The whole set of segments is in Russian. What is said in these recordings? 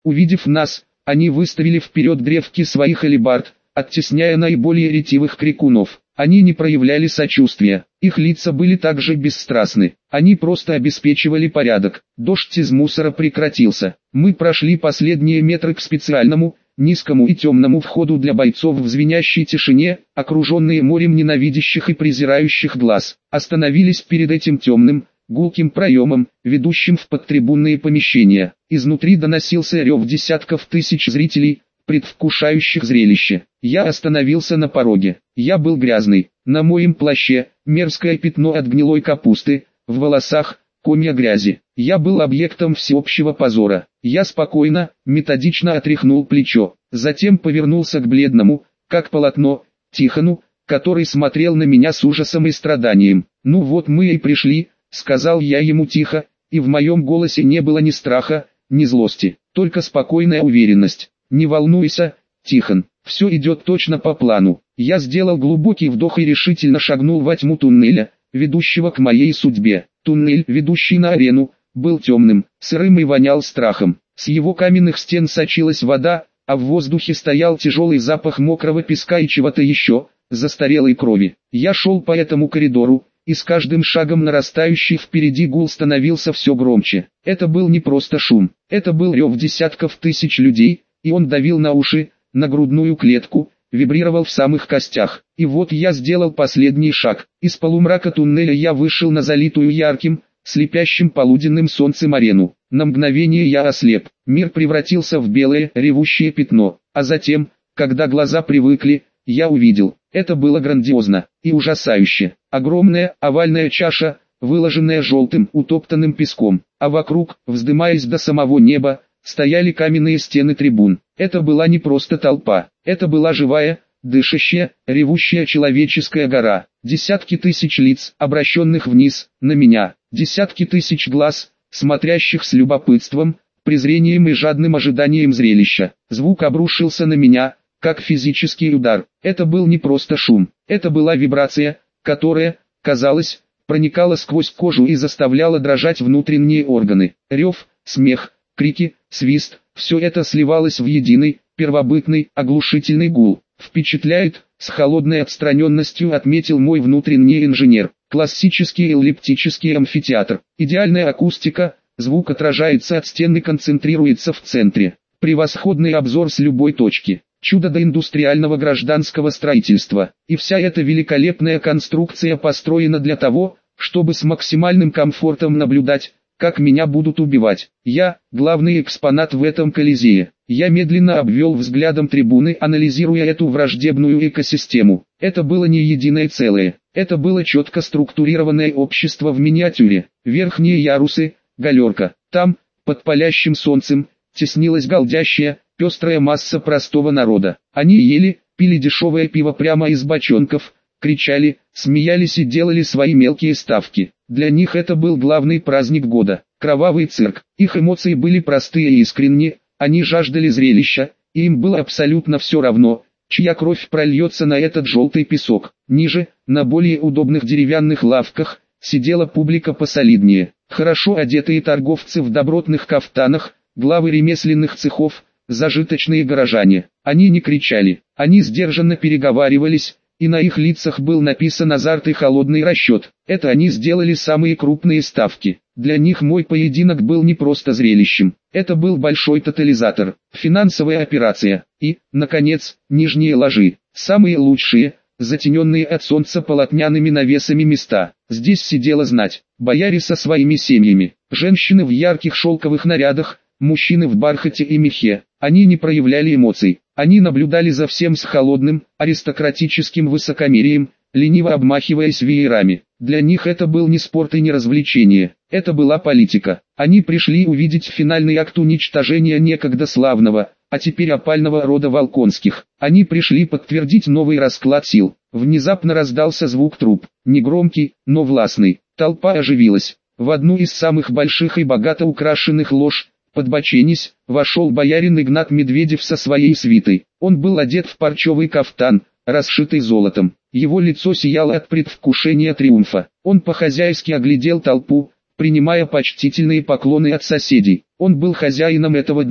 Увидев нас, они выставили вперед древки своих алебард, оттесняя наиболее ретивых крикунов. Они не проявляли сочувствия, их лица были также бесстрастны, они просто обеспечивали порядок. Дождь из мусора прекратился. Мы прошли последние метры к специальному, низкому и темному входу для бойцов в звенящей тишине, окруженные морем ненавидящих и презирающих глаз. Остановились перед этим темным, гулким проемом, ведущим в подтрибунные помещения. Изнутри доносился рев десятков тысяч зрителей, предвкушающих зрелище. Я остановился на пороге. Я был грязный. На моем плаще мерзкое пятно от гнилой капусты, в волосах комья грязи. Я был объектом всеобщего позора. Я спокойно, методично отряхнул плечо. Затем повернулся к бледному, как полотно, Тихону, который смотрел на меня с ужасом и страданием. «Ну вот мы и пришли», — сказал я ему тихо, и в моем голосе не было ни страха, ни злости, только спокойная уверенность. «Не волнуйся, Тихон, все идет точно по плану». Я сделал глубокий вдох и решительно шагнул во тьму туннеля, ведущего к моей судьбе. Туннель, ведущий на арену, был темным, сырым и вонял страхом. С его каменных стен сочилась вода, а в воздухе стоял тяжелый запах мокрого песка и чего-то еще, застарелой крови. Я шел по этому коридору, и с каждым шагом нарастающий впереди гул становился все громче. Это был не просто шум, это был рев десятков тысяч людей, и он давил на уши, на грудную клетку, вибрировал в самых костях. И вот я сделал последний шаг. Из полумрака туннеля я вышел на залитую ярким, слепящим полуденным солнцем арену. На мгновение я ослеп. Мир превратился в белое, ревущее пятно. А затем, когда глаза привыкли, я увидел. Это было грандиозно и ужасающе. Огромная, овальная чаша, выложенная желтым, утоптанным песком. А вокруг, вздымаясь до самого неба, стояли каменные стены трибун. Это была не просто толпа, это была живая, дышащая, ревущая человеческая гора. Десятки тысяч лиц, обращенных вниз, на меня. Десятки тысяч глаз, смотрящих с любопытством, презрением и жадным ожиданием зрелища. Звук обрушился на меня, как физический удар. Это был не просто шум, это была вибрация, которая, казалось, проникала сквозь кожу и заставляла дрожать внутренние органы. Рев, смех, крики, свист, все это сливалось в единый, первобытный, оглушительный гул. «Впечатляет», — с холодной отстраненностью отметил мой внутренний инженер. Классический эллиптический амфитеатр. Идеальная акустика, звук отражается от стен и концентрируется в центре. Превосходный обзор с любой точки. Чудо доиндустриального гражданского строительства. И вся эта великолепная конструкция построена для того, чтобы с максимальным комфортом наблюдать, как меня будут убивать. Я, главный экспонат в этом колизее. Я медленно обвел взглядом трибуны, анализируя эту враждебную экосистему. Это было не единое целое. Это было четко структурированное общество в миниатюре. Верхние ярусы, галерка. Там, под палящим солнцем, теснилась голдящая, пестрая масса простого народа. Они ели, пили дешевое пиво прямо из бочонков, кричали, смеялись и делали свои мелкие ставки. Для них это был главный праздник года, кровавый цирк. Их эмоции были простые и искренние, они жаждали зрелища, и им было абсолютно все равно, чья кровь прольется на этот желтый песок. Ниже, на более удобных деревянных лавках, сидела публика посолиднее. Хорошо одетые торговцы в добротных кафтанах, главы ремесленных цехов, зажиточные горожане. Они не кричали, они сдержанно переговаривались, и на их лицах был написан азарт и холодный расчет. Это они сделали самые крупные ставки. Для них мой поединок был не просто зрелищем. Это был большой тотализатор, финансовая операция. И, наконец, нижние ложи. Самые лучшие, затененные от солнца полотняными навесами места. Здесь сидела знать, бояре со своими семьями, женщины в ярких шелковых нарядах, мужчины в бархате и мехе. Они не проявляли эмоций. Они наблюдали за всем с холодным, аристократическим высокомерием, лениво обмахиваясь веерами. Для них это был не спорт и не развлечение, это была политика. Они пришли увидеть финальный акт уничтожения некогда славного, а теперь опального рода Волконских. Они пришли подтвердить новый расклад сил. Внезапно раздался звук труб, негромкий, но властный. Толпа оживилась. В одну из самых больших и богато украшенных лож, подбоченясь, вошел боярин Игнат Медведев со своей свитой. Он был одет в парчевый кафтан, расшитый золотом. Его лицо сияло от предвкушения триумфа. Он по-хозяйски оглядел толпу, принимая почтительные поклоны от соседей. Он был хозяином этого дня.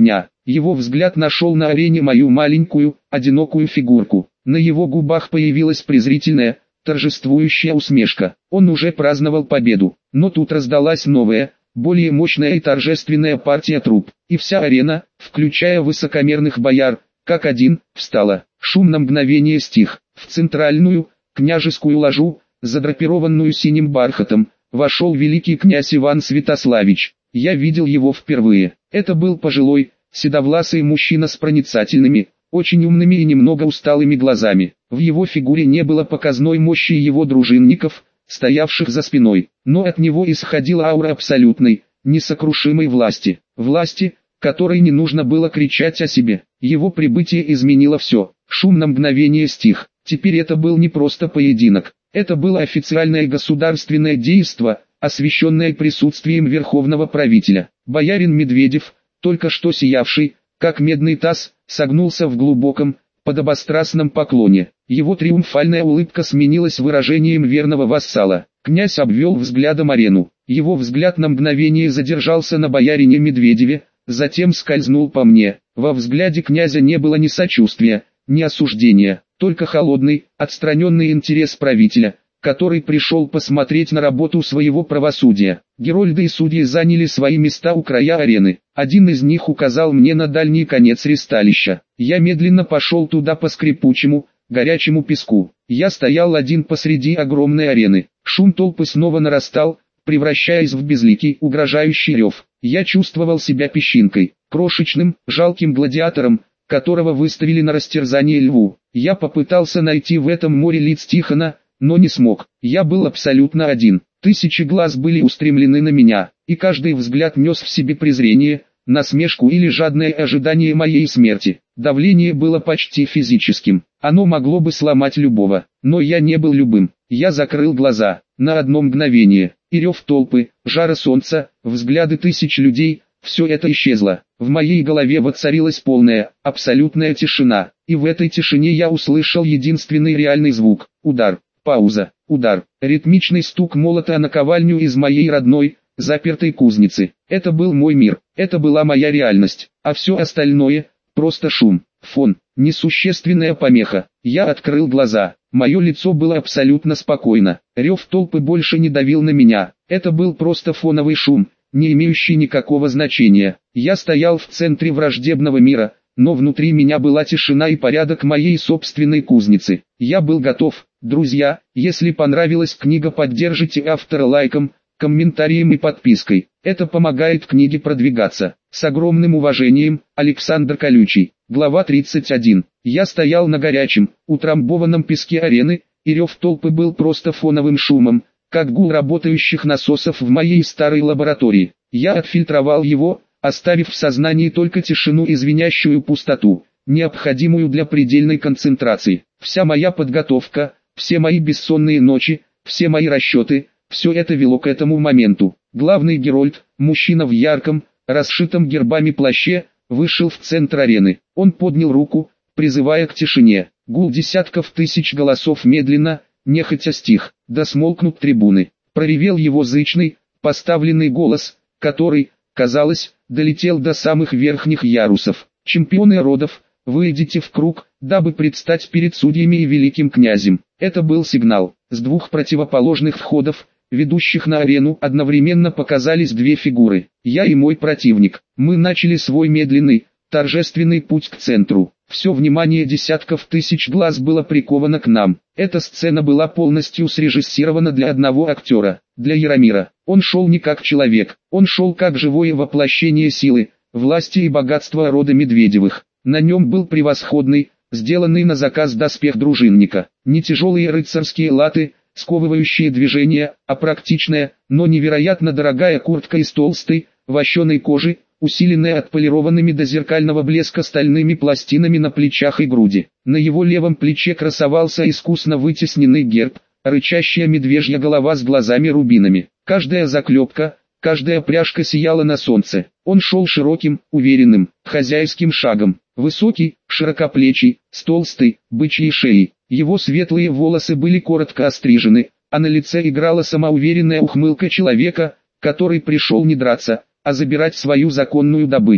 Его взгляд нашел на арене мою маленькую, одинокую фигурку. На его губах появилась презрительная, торжествующая усмешка. Он уже праздновал победу, но тут раздалась новая, более мощная и торжественная партия труп. И вся арена, включая высокомерных бояр, как один, встала. Шум на мгновение стих. В центральную, княжескую ложу, задрапированную синим бархатом, вошел великий князь Иван Святославич. Я видел его впервые. Это был пожилой, седовласый мужчина с проницательными, очень умными и немного усталыми глазами. В его фигуре не было показной мощи его дружинников, стоявших за спиной, но от него исходила аура абсолютной, несокрушимой власти. Власти, которой не нужно было кричать о себе. Его прибытие изменило все. Шум на мгновение стих. Теперь это был не просто поединок. Это было официальное государственное действо, освященное присутствием верховного правителя. Боярин Медведев, только что сиявший, как медный таз, согнулся в глубоком, подобострастном поклоне. Его триумфальная улыбка сменилась выражением верного вассала. Князь обвел взглядом арену. Его взгляд на мгновение задержался на боярине Медведеве, затем скользнул по мне. Во взгляде князя не было ни сочувствия, ни осуждения, только холодный, отстраненный интерес правителя, который пришел посмотреть на работу своего правосудия. Герольды и судьи заняли свои места у края арены. Один из них указал мне на дальний конец ристалища. Я медленно пошел туда по скрипучему, горячему песку. Я стоял один посреди огромной арены. Шум толпы снова нарастал, превращаясь в безликий, угрожающий рев. Я чувствовал себя песчинкой, крошечным, жалким гладиатором, которого выставили на растерзание льву. Я попытался найти в этом море лиц Тихона, но не смог. Я был абсолютно один. Тысячи глаз были устремлены на меня, и каждый взгляд нес в себе презрение, насмешку или жадное ожидание моей смерти. Давление было почти физическим. Оно могло бы сломать любого, но я не был любым. Я закрыл глаза. На одно мгновение. И рев толпы, жара солнца, взгляды тысяч людей, все это исчезло. В моей голове воцарилась полная, абсолютная тишина. И в этой тишине я услышал единственный реальный звук. Удар, пауза, удар. Ритмичный стук молота о наковальню из моей родной, запертой кузницы. Это был мой мир, это была моя реальность. А все остальное – просто шум, фон, несущественная помеха. Я открыл глаза. Мое лицо было абсолютно спокойно. Рев толпы больше не давил на меня. Это был просто фоновый шум, не имеющий никакого значения. Я стоял в центре враждебного мира, но внутри меня была тишина и порядок моей собственной кузницы. Я был готов. Друзья, если понравилась книга, поддержите автора лайком, комментарием и подпиской. Это помогает книге продвигаться. С огромным уважением, Александр Колючий. Глава 31. Я стоял на горячем, утрамбованном песке арены, и рев толпы был просто фоновым шумом, как гул работающих насосов в моей старой лаборатории. Я отфильтровал его, оставив в сознании только тишину и звенящую пустоту, необходимую для предельной концентрации. Вся моя подготовка, все мои бессонные ночи, все мои расчеты, все это вело к этому моменту. Главный Герольд, мужчина в ярком, расшитом гербами плаще, вышел в центр арены. Он поднял руку, призывая к тишине. Гул десятков тысяч голосов медленно, нехотя стих. Да смолкнут трибуны. Проревел его зычный, поставленный голос, который, казалось, долетел до самых верхних ярусов. Чемпионы родов, выйдите в круг, дабы предстать перед судьями и великим князем. Это был сигнал. С двух противоположных входов, ведущих на арену, одновременно показались две фигуры. Я и мой противник. Мы начали свой медленный, торжественный путь к центру. Все внимание десятков тысяч глаз было приковано к нам. Эта сцена была полностью срежиссирована для одного актера, для Яромира. Он шел не как человек, он шел как живое воплощение силы, власти и богатства рода Медведевых. На нем был превосходный, сделанный на заказ доспех дружинника. Не тяжелые рыцарские латы, сковывающие движения, а практичная, но невероятно дорогая куртка из толстой, вощеной кожи, усиленная отполированными до зеркального блеска стальными пластинами на плечах и груди. На его левом плече красовался искусно вытесненный герб, рычащая медвежья голова с глазами-рубинами. Каждая заклепка, каждая пряжка сияла на солнце. Он шел широким, уверенным, хозяйским шагом. Высокий, широкоплечий, с толстой, бычьей шеей. Его светлые волосы были коротко острижены, а на лице играла самоуверенная ухмылка человека, который пришел не драться, а забирать свою законную добычу.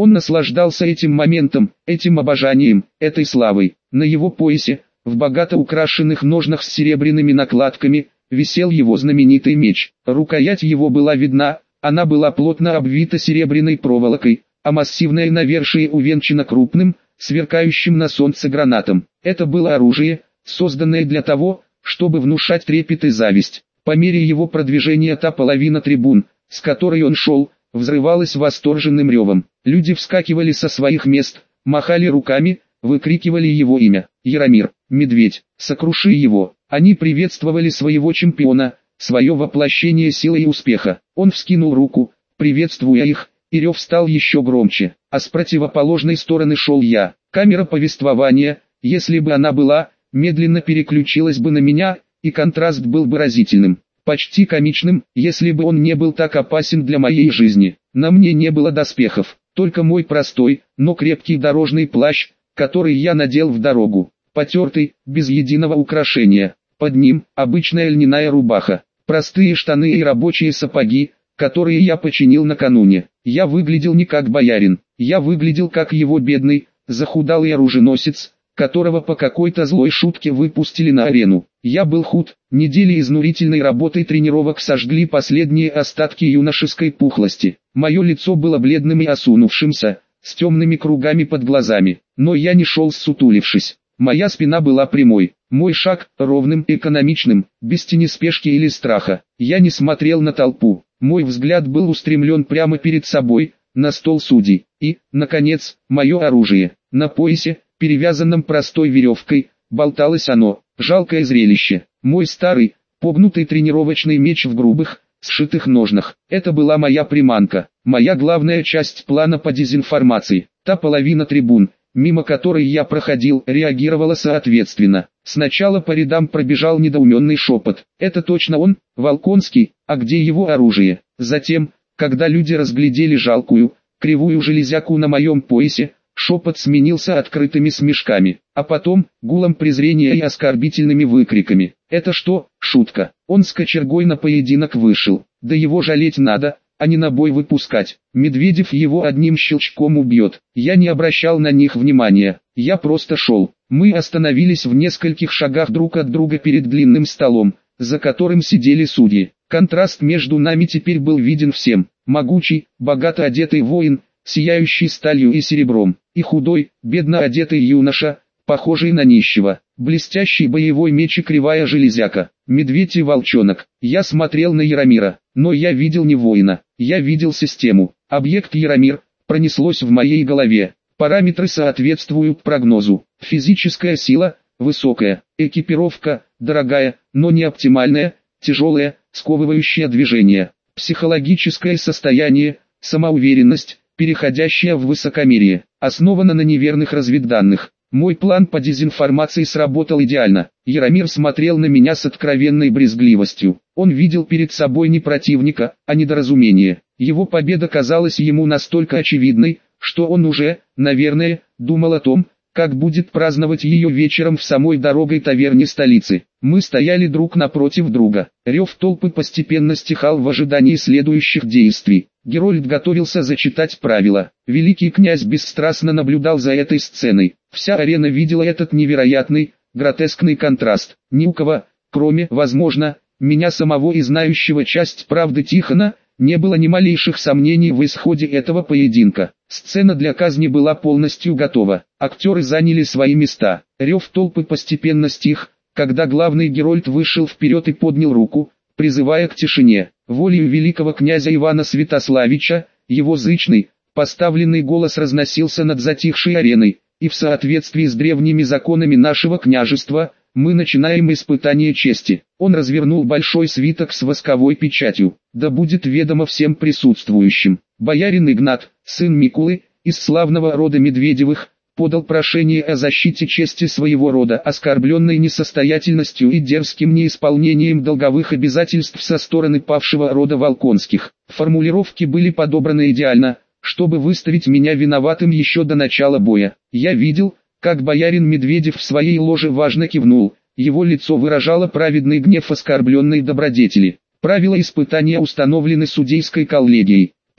Он наслаждался этим моментом, этим обожанием, этой славой. На его поясе, в богато украшенных ножнах с серебряными накладками, висел его знаменитый меч. Рукоять его была видна, она была плотно обвита серебряной проволокой, а массивное навершие увенчано крупным, сверкающим на солнце гранатом. Это было оружие, созданное для того, чтобы внушать трепет и зависть. По мере его продвижения та половина трибун, с которой он шел, взрывалась восторженным ревом. Люди вскакивали со своих мест, махали руками, выкрикивали его имя. Яромир, медведь, сокруши его. Они приветствовали своего чемпиона, свое воплощение силы и успеха. Он вскинул руку, приветствуя их, и рев стал еще громче. А с противоположной стороны шел я. Камера повествования, если бы она была, медленно переключилась бы на меня, и контраст был бы разительным. Почти комичным, если бы он не был так опасен для моей жизни. На мне не было доспехов, только мой простой, но крепкий дорожный плащ, который я надел в дорогу. Потертый, без единого украшения. Под ним обычная льняная рубаха, простые штаны и рабочие сапоги, которые я починил накануне. Я выглядел не как боярин, я выглядел как его бедный, захудалый оруженосец, которого по какой-то злой шутке выпустили на арену. Я был худ, недели изнурительной работы и тренировок сожгли последние остатки юношеской пухлости. Мое лицо было бледным и осунувшимся, с темными кругами под глазами, но я не шел ссутулившись. Моя спина была прямой, мой шаг ровным и экономичным, без тени спешки или страха. Я не смотрел на толпу, мой взгляд был устремлен прямо перед собой, на стол судей. И, наконец, мое оружие. На поясе, перевязанном простой веревкой, болталось оно, жалкое зрелище. Мой старый, погнутый тренировочный меч в грубых, сшитых ножнах. Это была моя приманка, моя главная часть плана по дезинформации. Та половина трибун, мимо которой я проходил, реагировала соответственно. Сначала по рядам пробежал недоуменный шепот. Это точно он, Волконский, а где его оружие? Затем, когда люди разглядели жалкую, кривую железяку на моем поясе, шепот сменился открытыми смешками, а потом гулом презрения и оскорбительными выкриками. Это что, шутка? Он с кочергой на поединок вышел, да его жалеть надо, а не на бой выпускать. Медведев его одним щелчком убьет. Я не обращал на них внимания, я просто шел. Мы остановились в нескольких шагах друг от друга перед длинным столом, за которым сидели судьи. Контраст между нами теперь был виден всем. Могучий, богато одетый воин, сияющий сталью и серебром, и худой, бедно одетый юноша, похожий на нищего, блестящий боевой меч и кривая железяка, медведь и волчонок. Я смотрел на Яромира, но я видел не воина, я видел систему. Объект Яромир пронеслось в моей голове. Параметры соответствуют прогнозу. Физическая сила высокая, экипировка дорогая, но не оптимальная, тяжелая, сковывающая движение. Психологическое состояние, самоуверенность, переходящая в высокомерие, основана на неверных разведданных. Мой план по дезинформации сработал идеально. Яромир смотрел на меня с откровенной брезгливостью. Он видел перед собой не противника, а недоразумение. Его победа казалась ему настолько очевидной, что он уже, наверное, думал о том, как будет праздновать ее вечером в самой дорогой таверне столицы. Мы стояли друг напротив друга. Рев толпы постепенно стихал в ожидании следующих действий. Герольд готовился зачитать правила. Великий князь бесстрастно наблюдал за этой сценой. Вся арена видела этот невероятный, гротескный контраст. Ни у кого, кроме, возможно, меня самого и знающего часть правды Тихона, не было ни малейших сомнений в исходе этого поединка. Сцена для казни была полностью готова. Актеры заняли свои места. Рев толпы постепенно стих, когда главный Герольд вышел вперед и поднял руку, призывая к тишине. Волею великого князя Ивана Святославича, его зычный, поставленный голос разносился над затихшей ареной, и в соответствии с древними законами нашего княжества, мы начинаем испытание чести. Он развернул большой свиток с восковой печатью. Да будет ведомо всем присутствующим. Боярин Игнат, сын Микулы, из славного рода Медведевых, подал прошение о защите чести своего рода, оскорбленной несостоятельностью и дерзким неисполнением долговых обязательств со стороны павшего рода Волконских. Формулировки были подобраны идеально, чтобы выставить меня виноватым еще до начала боя. Я видел, как боярин Медведев в своей ложе важно кивнул, его лицо выражало праведный гнев оскорбленной добродетели. Правила испытания установлены судейской коллегией.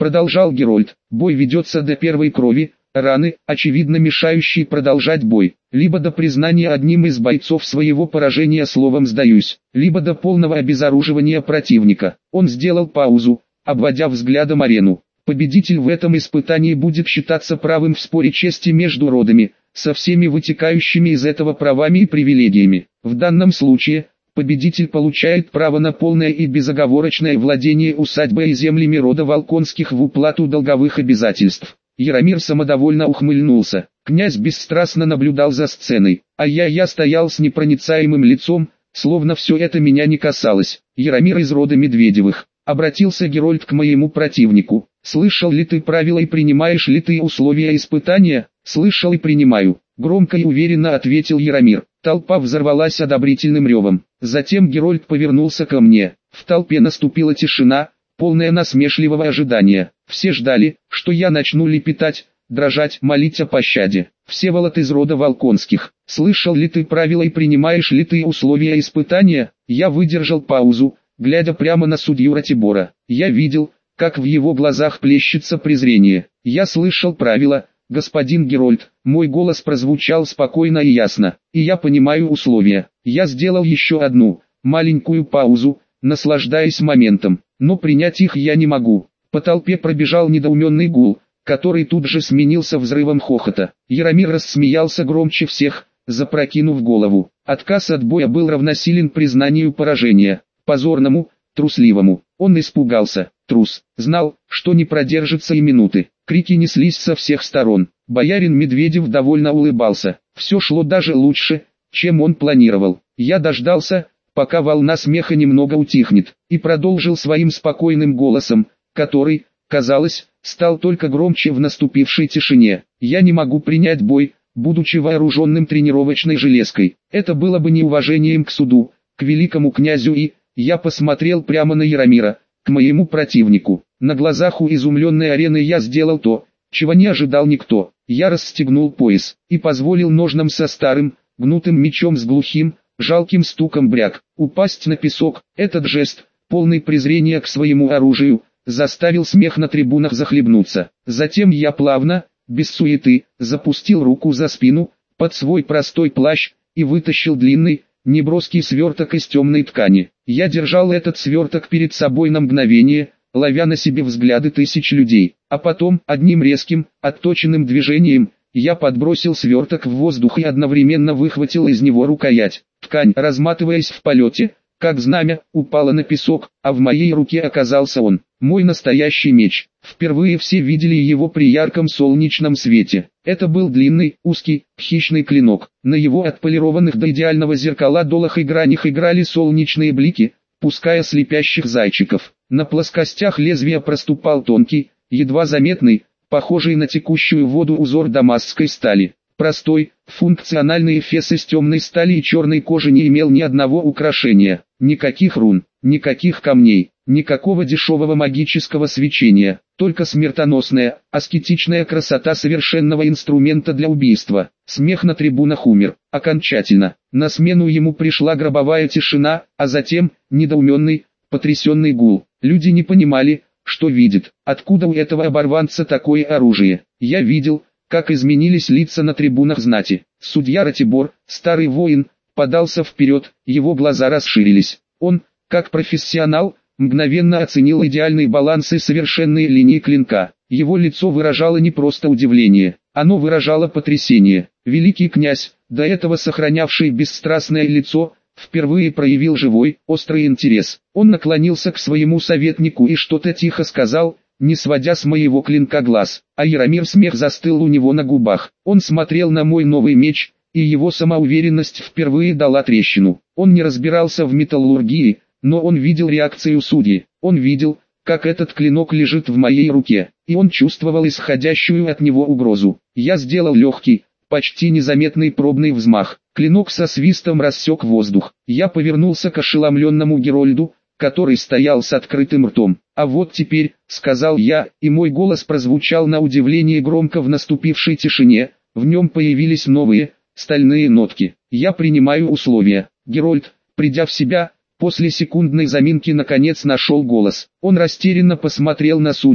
продолжал Герольд. Бой ведется до первой крови, раны, очевидно мешающие продолжать бой, либо до признания одним из бойцов своего поражения словом «сдаюсь», либо до полного обезоруживания противника. Он сделал паузу, обводя взглядом арену. Победитель в этом испытании будет считаться правым в споре чести между родами, со всеми вытекающими из этого правами и привилегиями. В данном случае, победитель получает право на полное и безоговорочное владение усадьбой и землями рода Волконских в уплату долговых обязательств. Яромир самодовольно ухмыльнулся. Князь бесстрастно наблюдал за сценой, а я стоял с непроницаемым лицом, словно все это меня не касалось. Яромир из рода Медведевых. Обратился Герольд к моему противнику. «Слышал ли ты правила и принимаешь ли ты условия испытания?» «Слышал и принимаю», — громко и уверенно ответил Яромир. Толпа взорвалась одобрительным ревом. Затем Герольд повернулся ко мне. В толпе наступила тишина, полная насмешливого ожидания. Все ждали, что я начну лепетать, дрожать, молить о пощаде. «Всеволод из рода Волконских, слышал ли ты правила и принимаешь ли ты условия испытания?» Я выдержал паузу, глядя прямо на судью Ратибора. Я видел, как в его глазах плещется презрение. «Я слышал правила, господин Герольд», мой голос прозвучал спокойно и ясно, «и я понимаю условия». Я сделал еще одну, маленькую паузу, наслаждаясь моментом, но принять их я не могу. По толпе пробежал недоуменный гул, который тут же сменился взрывом хохота. Яромир рассмеялся громче всех, запрокинув голову. Отказ от боя был равносилен признанию поражения. Позорному, трусливому. Он испугался, трус, знал, что не продержится и минуты. Крики неслись со всех сторон. Боярин Медведев довольно улыбался. Все шло даже лучше, чем он планировал. Я дождался, пока волна смеха немного утихнет, и продолжил своим спокойным голосом, который, казалось, стал только громче в наступившей тишине. «Я не могу принять бой, будучи вооруженным тренировочной железкой. Это было бы неуважением к суду, к великому князю и...» Я посмотрел прямо на Яромира, к моему противнику. На глазах у изумленной арены я сделал то, чего не ожидал никто. Я расстегнул пояс и позволил ножнам со старым, гнутым мечом с глухим, жалким стуком бряк упасть на песок. Этот жест, полный презрения к своему оружию, заставил смех на трибунах захлебнуться. Затем я плавно, без суеты, запустил руку за спину, под свой простой плащ, и вытащил длинный, неброский сверток из темной ткани. Я держал этот сверток перед собой на мгновение, ловя на себе взгляды тысяч людей, а потом, одним резким, отточенным движением, я подбросил сверток в воздух и одновременно выхватил из него рукоять. Ткань, разматываясь в полете, как знамя, упала на песок, а в моей руке оказался он, мой настоящий меч. Впервые все видели его при ярком солнечном свете. Это был длинный, узкий, хищный клинок. На его отполированных до идеального зеркала долах и гранях играли солнечные блики, пуская слепящих зайчиков. На плоскостях лезвия проступал тонкий, едва заметный, похожий на текущую воду узор дамасской стали. Простой, функциональный эфес из темной стали и черной кожи не имел ни одного украшения, никаких рун, никаких камней, никакого дешевого магического свечения, только смертоносная, аскетичная красота совершенного инструмента для убийства. Смех на трибунах умер, окончательно. На смену ему пришла гробовая тишина, а затем, недоуменный, потрясенный гул. Люди не понимали, что видят, откуда у этого оборванца такое оружие. Я видел, как изменились лица на трибунах знати. Судья Ратибор, старый воин, подался вперед, его глаза расширились. Он, как профессионал, мгновенно оценил идеальный баланс и совершенные линии клинка. Его лицо выражало не просто удивление, оно выражало потрясение. Великий князь, до этого сохранявший бесстрастное лицо, впервые проявил живой, острый интерес. Он наклонился к своему советнику и что-то тихо сказал, не сводя с моего клинка глаз, а Яромир смех застыл у него на губах. Он смотрел на мой новый меч, и его самоуверенность впервые дала трещину. Он не разбирался в металлургии, но он видел реакцию судьи. Он видел, как этот клинок лежит в моей руке, и он чувствовал исходящую от него угрозу. Я сделал легкий, почти незаметный пробный взмах. Клинок со свистом рассек воздух. Я повернулся к ошеломленному Герольду, который стоял с открытым ртом. «А вот теперь», — сказал я, и мой голос прозвучал на удивление громко в наступившей тишине, в нем появились новые, стальные нотки. «Я принимаю условия». Герольд, придя в себя, после секундной заминки наконец нашел голос. Он растерянно посмотрел на судей,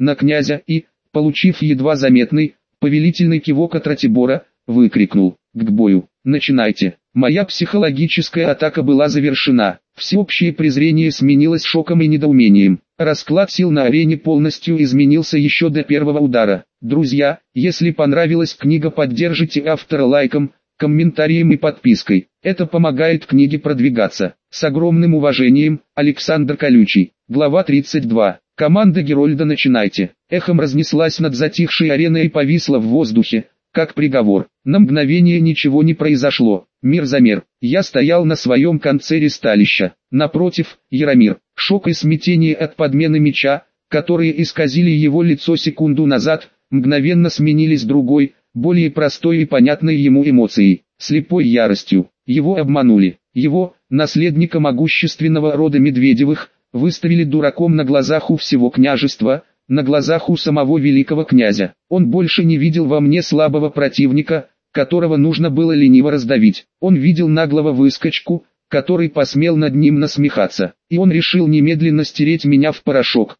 на князя и, получив едва заметный, повелительный кивок от Ратибора, выкрикнул: «К бою, начинайте!». Моя психологическая атака была завершена. Всеобщее презрение сменилось шоком и недоумением. Расклад сил на арене полностью изменился еще до первого удара. Друзья, если понравилась книга, поддержите автора лайком, комментарием и подпиской. Это помогает книге продвигаться. С огромным уважением, Александр Колючий. Глава 32. Команда Герольда, начинайте. Эхом разнеслась над затихшей ареной и повисла в воздухе, как приговор. На мгновение ничего не произошло. Мир замер. Я стоял на своем конце ристалища. Напротив, Яромир. Шок и смятение от подмены меча, которые исказили его лицо секунду назад, мгновенно сменились другой, более простой и понятной ему эмоцией, слепой яростью. Его обманули. Его, наследника могущественного рода Медведевых, выставили дураком на глазах у всего княжества, на глазах у самого великого князя. Он больше не видел во мне слабого противника, которого нужно было лениво раздавить. Он видел наглого выскочку, который посмел над ним насмехаться. И он решил немедленно стереть меня в порошок.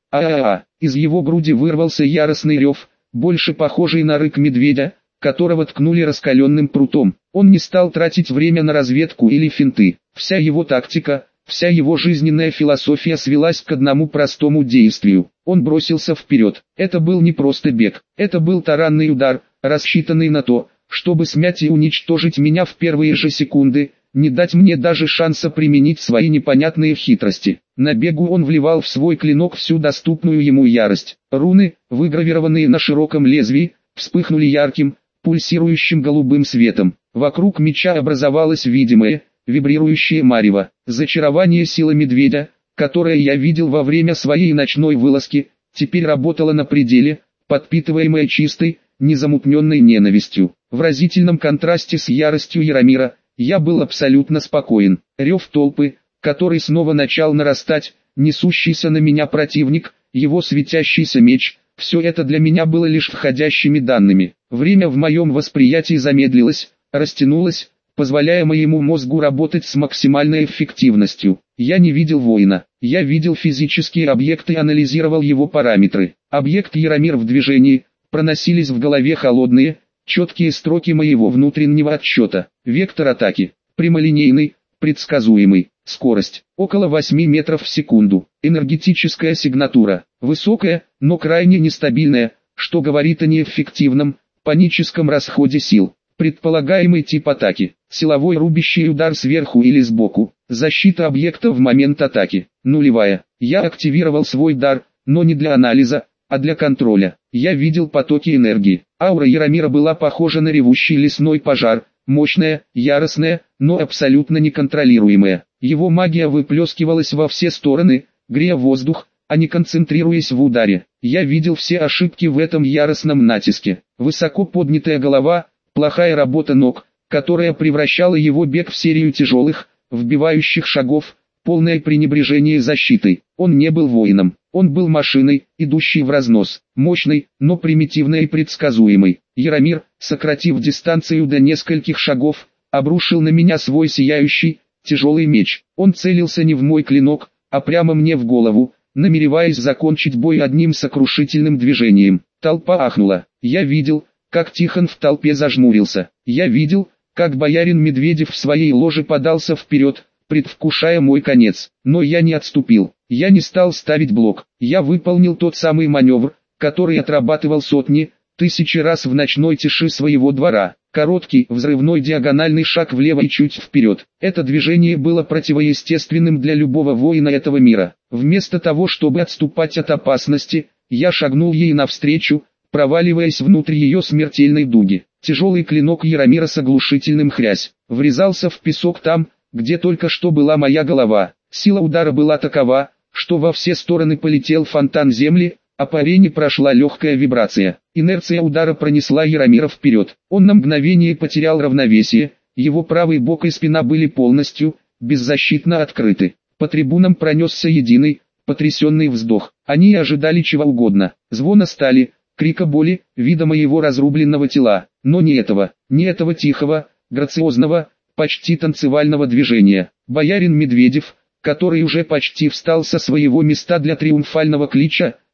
Из его груди вырвался яростный рев, больше похожий на рык медведя, которого ткнули раскаленным прутом. Он не стал тратить время на разведку или финты. Вся его тактика, вся его жизненная философия свелась к одному простому действию. Он бросился вперед. Это был не просто бег, это был таранный удар, рассчитанный на то, чтобы смять и уничтожить меня в первые же секунды, не дать мне даже шанса применить свои непонятные хитрости. На бегу он вливал в свой клинок всю доступную ему ярость. Руны, выгравированные на широком лезвии, вспыхнули ярким, пульсирующим голубым светом. Вокруг меча образовалось видимое, вибрирующее марево. Зачарование силы медведя, которое я видел во время своей ночной вылазки, теперь работало на пределе, подпитываемое чистой, незамутненной ненавистью. В разительном контрасте с яростью Яромира, я был абсолютно спокоен. Рев толпы, который снова начал нарастать, несущийся на меня противник, его светящийся меч, все это для меня было лишь входящими данными. Время в моем восприятии замедлилось, растянулось, позволяя моему мозгу работать с максимальной эффективностью. Я не видел воина, я видел физические объекты и анализировал его параметры. Объект Яромир в движении, проносились в голове холодные, четкие строки моего внутреннего отсчета. Вектор атаки, прямолинейный, предсказуемый. Скорость, около 8 метров в секунду. Энергетическая сигнатура, высокая, но крайне нестабильная, что говорит о неэффективном, паническом расходе сил. Предполагаемый тип атаки, силовой рубящий удар сверху или сбоку. Защита объекта в момент атаки, нулевая. Я активировал свой дар, но не для анализа, а для контроля. Я видел потоки энергии. Аура Яромира была похожа на ревущий лесной пожар, мощная, яростная, но абсолютно неконтролируемая. Его магия выплескивалась во все стороны, грея воздух, а не концентрируясь в ударе. Я видел все ошибки в этом яростном натиске. Высоко поднятая голова, плохая работа ног, которая превращала его бег в серию тяжелых, вбивающих шагов, полное пренебрежение защитой. Он не был воином, он был машиной, идущей в разнос, мощной, но примитивной и предсказуемой. Яромир, сократив дистанцию до нескольких шагов, обрушил на меня свой сияющий, тяжелый меч. Он целился не в мой клинок, а прямо мне в голову, намереваясь закончить бой одним сокрушительным движением. Толпа ахнула. Я видел, как Тихон в толпе зажмурился. Я видел, как боярин Медведев в своей ложе подался вперед, предвкушая мой конец. Но я не отступил. Я не стал ставить блок. Я выполнил тот самый маневр, который отрабатывал сотни, тысячи раз в ночной тиши своего двора. Короткий, взрывной диагональный шаг влево и чуть вперед. Это движение было противоестественным для любого воина этого мира. Вместо того, чтобы отступать от опасности, я шагнул ей навстречу, проваливаясь внутрь ее смертельной дуги. Тяжелый клинок Яромира с оглушительным хрясь врезался в песок там, где только что была моя голова. Сила удара была такова, что во все стороны полетел фонтан земли, а по арене прошла легкая вибрация. Инерция удара пронесла Яромира вперед. Он на мгновение потерял равновесие, его правый бок и спина были полностью, беззащитно открыты. По трибунам пронесся единый, потрясенный вздох. Они ожидали чего угодно, звона стали, крика боли, вида моего разрубленного тела, но не этого тихого, грациозного, почти танцевального движения. Боярин Медведев, который уже почти встал со своего места для триумфального клича,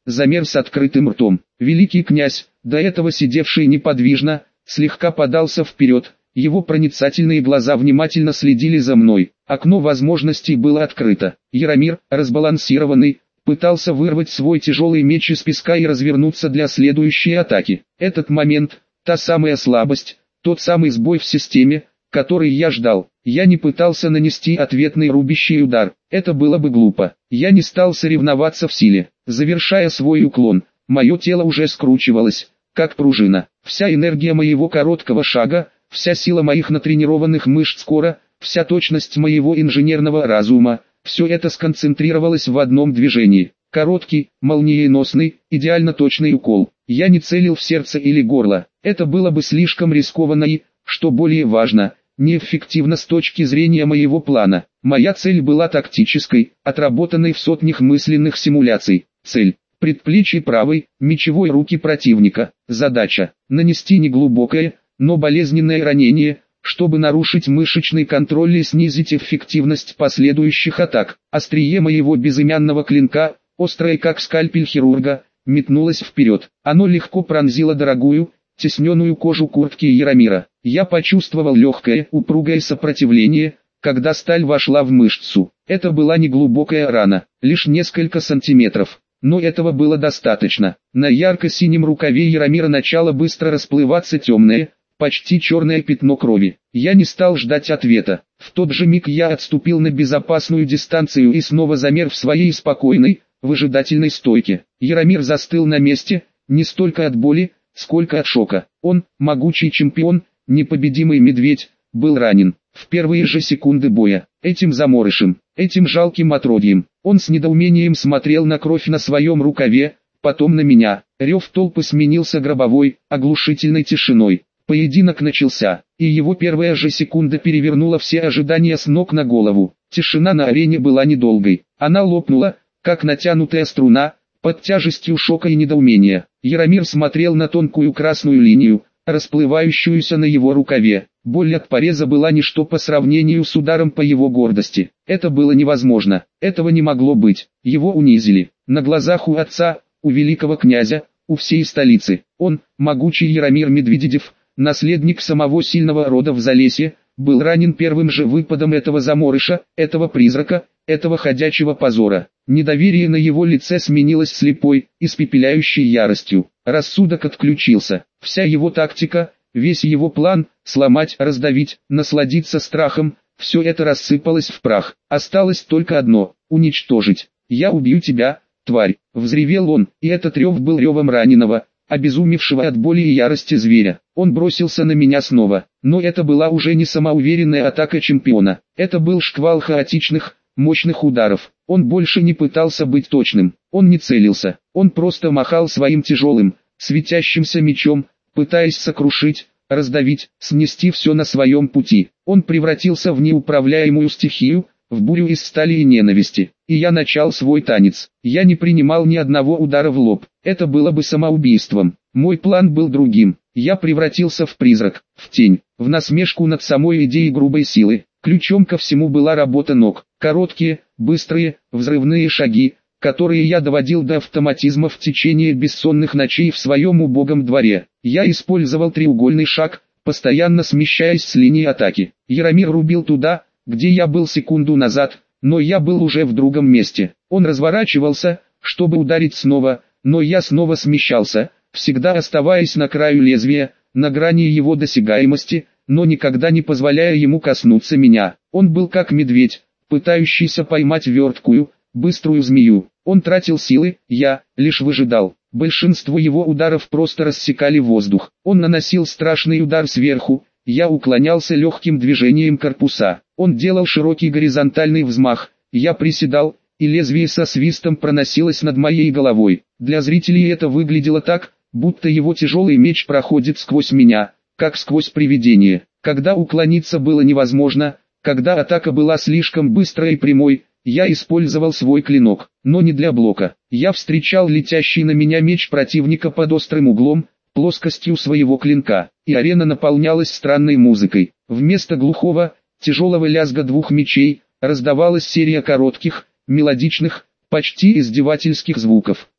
замер с открытым ртом. Великий князь, до этого сидевший неподвижно, слегка подался вперед, его проницательные глаза внимательно следили за мной. Окно возможностей было открыто. Яромир, разбалансированный, пытался вырвать свой тяжелый меч из песка и развернуться для следующей атаки. Этот момент, та самая слабость, тот самый сбой в системе, который я ждал. Я не пытался нанести ответный рубящий удар, это было бы глупо. Я не стал соревноваться в силе. Завершая свой уклон, мое тело уже скручивалось, как пружина. Вся энергия моего короткого шага, вся сила моих натренированных мышц кора, вся точность моего инженерного разума, все это сконцентрировалось в одном движении. Короткий, молниеносный, идеально точный укол. Я не целил в сердце или горло. Это было бы слишком рискованно и, что более важно, неэффективно с точки зрения моего плана. Моя цель была тактической, отработанной в сотнях мысленных симуляций. Цель – предплечье правой, мечевой руки противника. Задача – нанести неглубокое, но болезненное ранение, чтобы нарушить мышечный контроль и снизить эффективность последующих атак. Острие моего безымянного клинка, острое как скальпель хирурга, метнулось вперед. Оно легко пронзило дорогую, тесненную кожу куртки Яромира. Я почувствовал легкое, упругое сопротивление, когда сталь вошла в мышцу. Это была не глубокая рана, лишь несколько сантиметров. Но этого было достаточно. На ярко-синем рукаве Яромира начало быстро расплываться темное, почти черное пятно крови. Я не стал ждать ответа. В тот же миг я отступил на безопасную дистанцию и снова замер в своей спокойной, выжидательной стойке. Яромир застыл на месте, не столько от боли, сколько от шока. Он, могучий чемпион, непобедимый медведь, был ранен. В первые же секунды боя. Этим заморышем, этим жалким отродьем. Он с недоумением смотрел на кровь на своем рукаве, потом на меня. Рев толпы сменился гробовой, оглушительной тишиной. Поединок начался, и его первая же секунда перевернула все ожидания с ног на голову. Тишина на арене была недолгой. Она лопнула, как натянутая струна, под тяжестью шока и недоумения. Яромир смотрел на тонкую красную линию, расплывающуюся на его рукаве. Боль от пореза была ничто по сравнению с ударом по его гордости. Это было невозможно, этого не могло быть. Его унизили. На глазах у отца, у великого князя, у всей столицы. Он, могучий Яромир Медведев, наследник самого сильного рода в Залесье, был ранен первым же выпадом этого заморыша, этого призрака, этого ходячего позора. Недоверие на его лице сменилось слепой, испепеляющей яростью. Рассудок отключился. Вся его тактика, весь его план – сломать, раздавить, насладиться страхом – все это рассыпалось в прах. Осталось только одно – уничтожить. «Я убью тебя, тварь!» – взревел он, и этот рев был ревом раненого, обезумевшего от боли и ярости зверя. Он бросился на меня снова, но это была уже не самоуверенная атака чемпиона. Это был шквал хаотичных, мощных ударов. Он больше не пытался быть точным, он не целился, он просто махал своим тяжелым, светящимся мечом, пытаясь сокрушить, раздавить, снести все на своем пути. Он превратился в неуправляемую стихию, в бурю из стали и ненависти. И я начал свой танец. Я не принимал ни одного удара в лоб. Это было бы самоубийством. Мой план был другим. Я превратился в призрак, в тень, в насмешку над самой идеей грубой силы. Ключом ко всему была работа ног. Короткие, быстрые, взрывные шаги, которые я доводил до автоматизма в течение бессонных ночей в своем убогом дворе. Я использовал треугольный шаг, постоянно смещаясь с линии атаки. Яромир рубил туда, где я был секунду назад, но я был уже в другом месте. Он разворачивался, чтобы ударить снова, но я снова смещался, всегда оставаясь на краю лезвия, на грани его досягаемости, но никогда не позволяя ему коснуться меня. Он был как медведь, пытающийся поймать верткую, быструю змею. Он тратил силы, я лишь выжидал. Большинство его ударов просто рассекали воздух. Он наносил страшный удар сверху, я уклонялся легким движением корпуса. Он делал широкий горизонтальный взмах, я приседал, и лезвие со свистом проносилось над моей головой. Для зрителей это выглядело так, будто его тяжелый меч проходит сквозь меня, как сквозь привидение. Когда уклониться было невозможно, когда атака была слишком быстрой и прямой, я использовал свой клинок, но не для блока. Я встречал летящий на меня меч противника под острым углом, плоскостью своего клинка, и арена наполнялась странной музыкой. Вместо глухого, тяжелого лязга двух мечей, раздавалась серия коротких, мелодичных, почти издевательских звуков.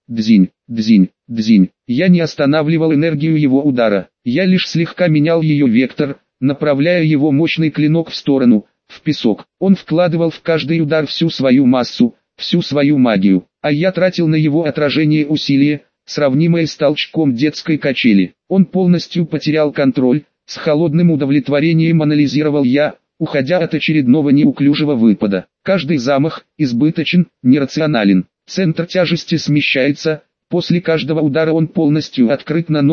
дзинь, дзинь, дзинь. Я не останавливал энергию его удара, я лишь слегка менял ее вектор, направляя его мощный клинок в сторону, в песок. Он вкладывал в каждый удар всю свою массу, всю свою магию, а я тратил на его отражение усилия, сравнимое с толчком детской качели. Он полностью потерял контроль, с холодным удовлетворением анализировал я, уходя от очередного неуклюжего выпада. Каждый замах избыточен, нерационален. Центр тяжести смещается, после каждого удара он полностью открыт на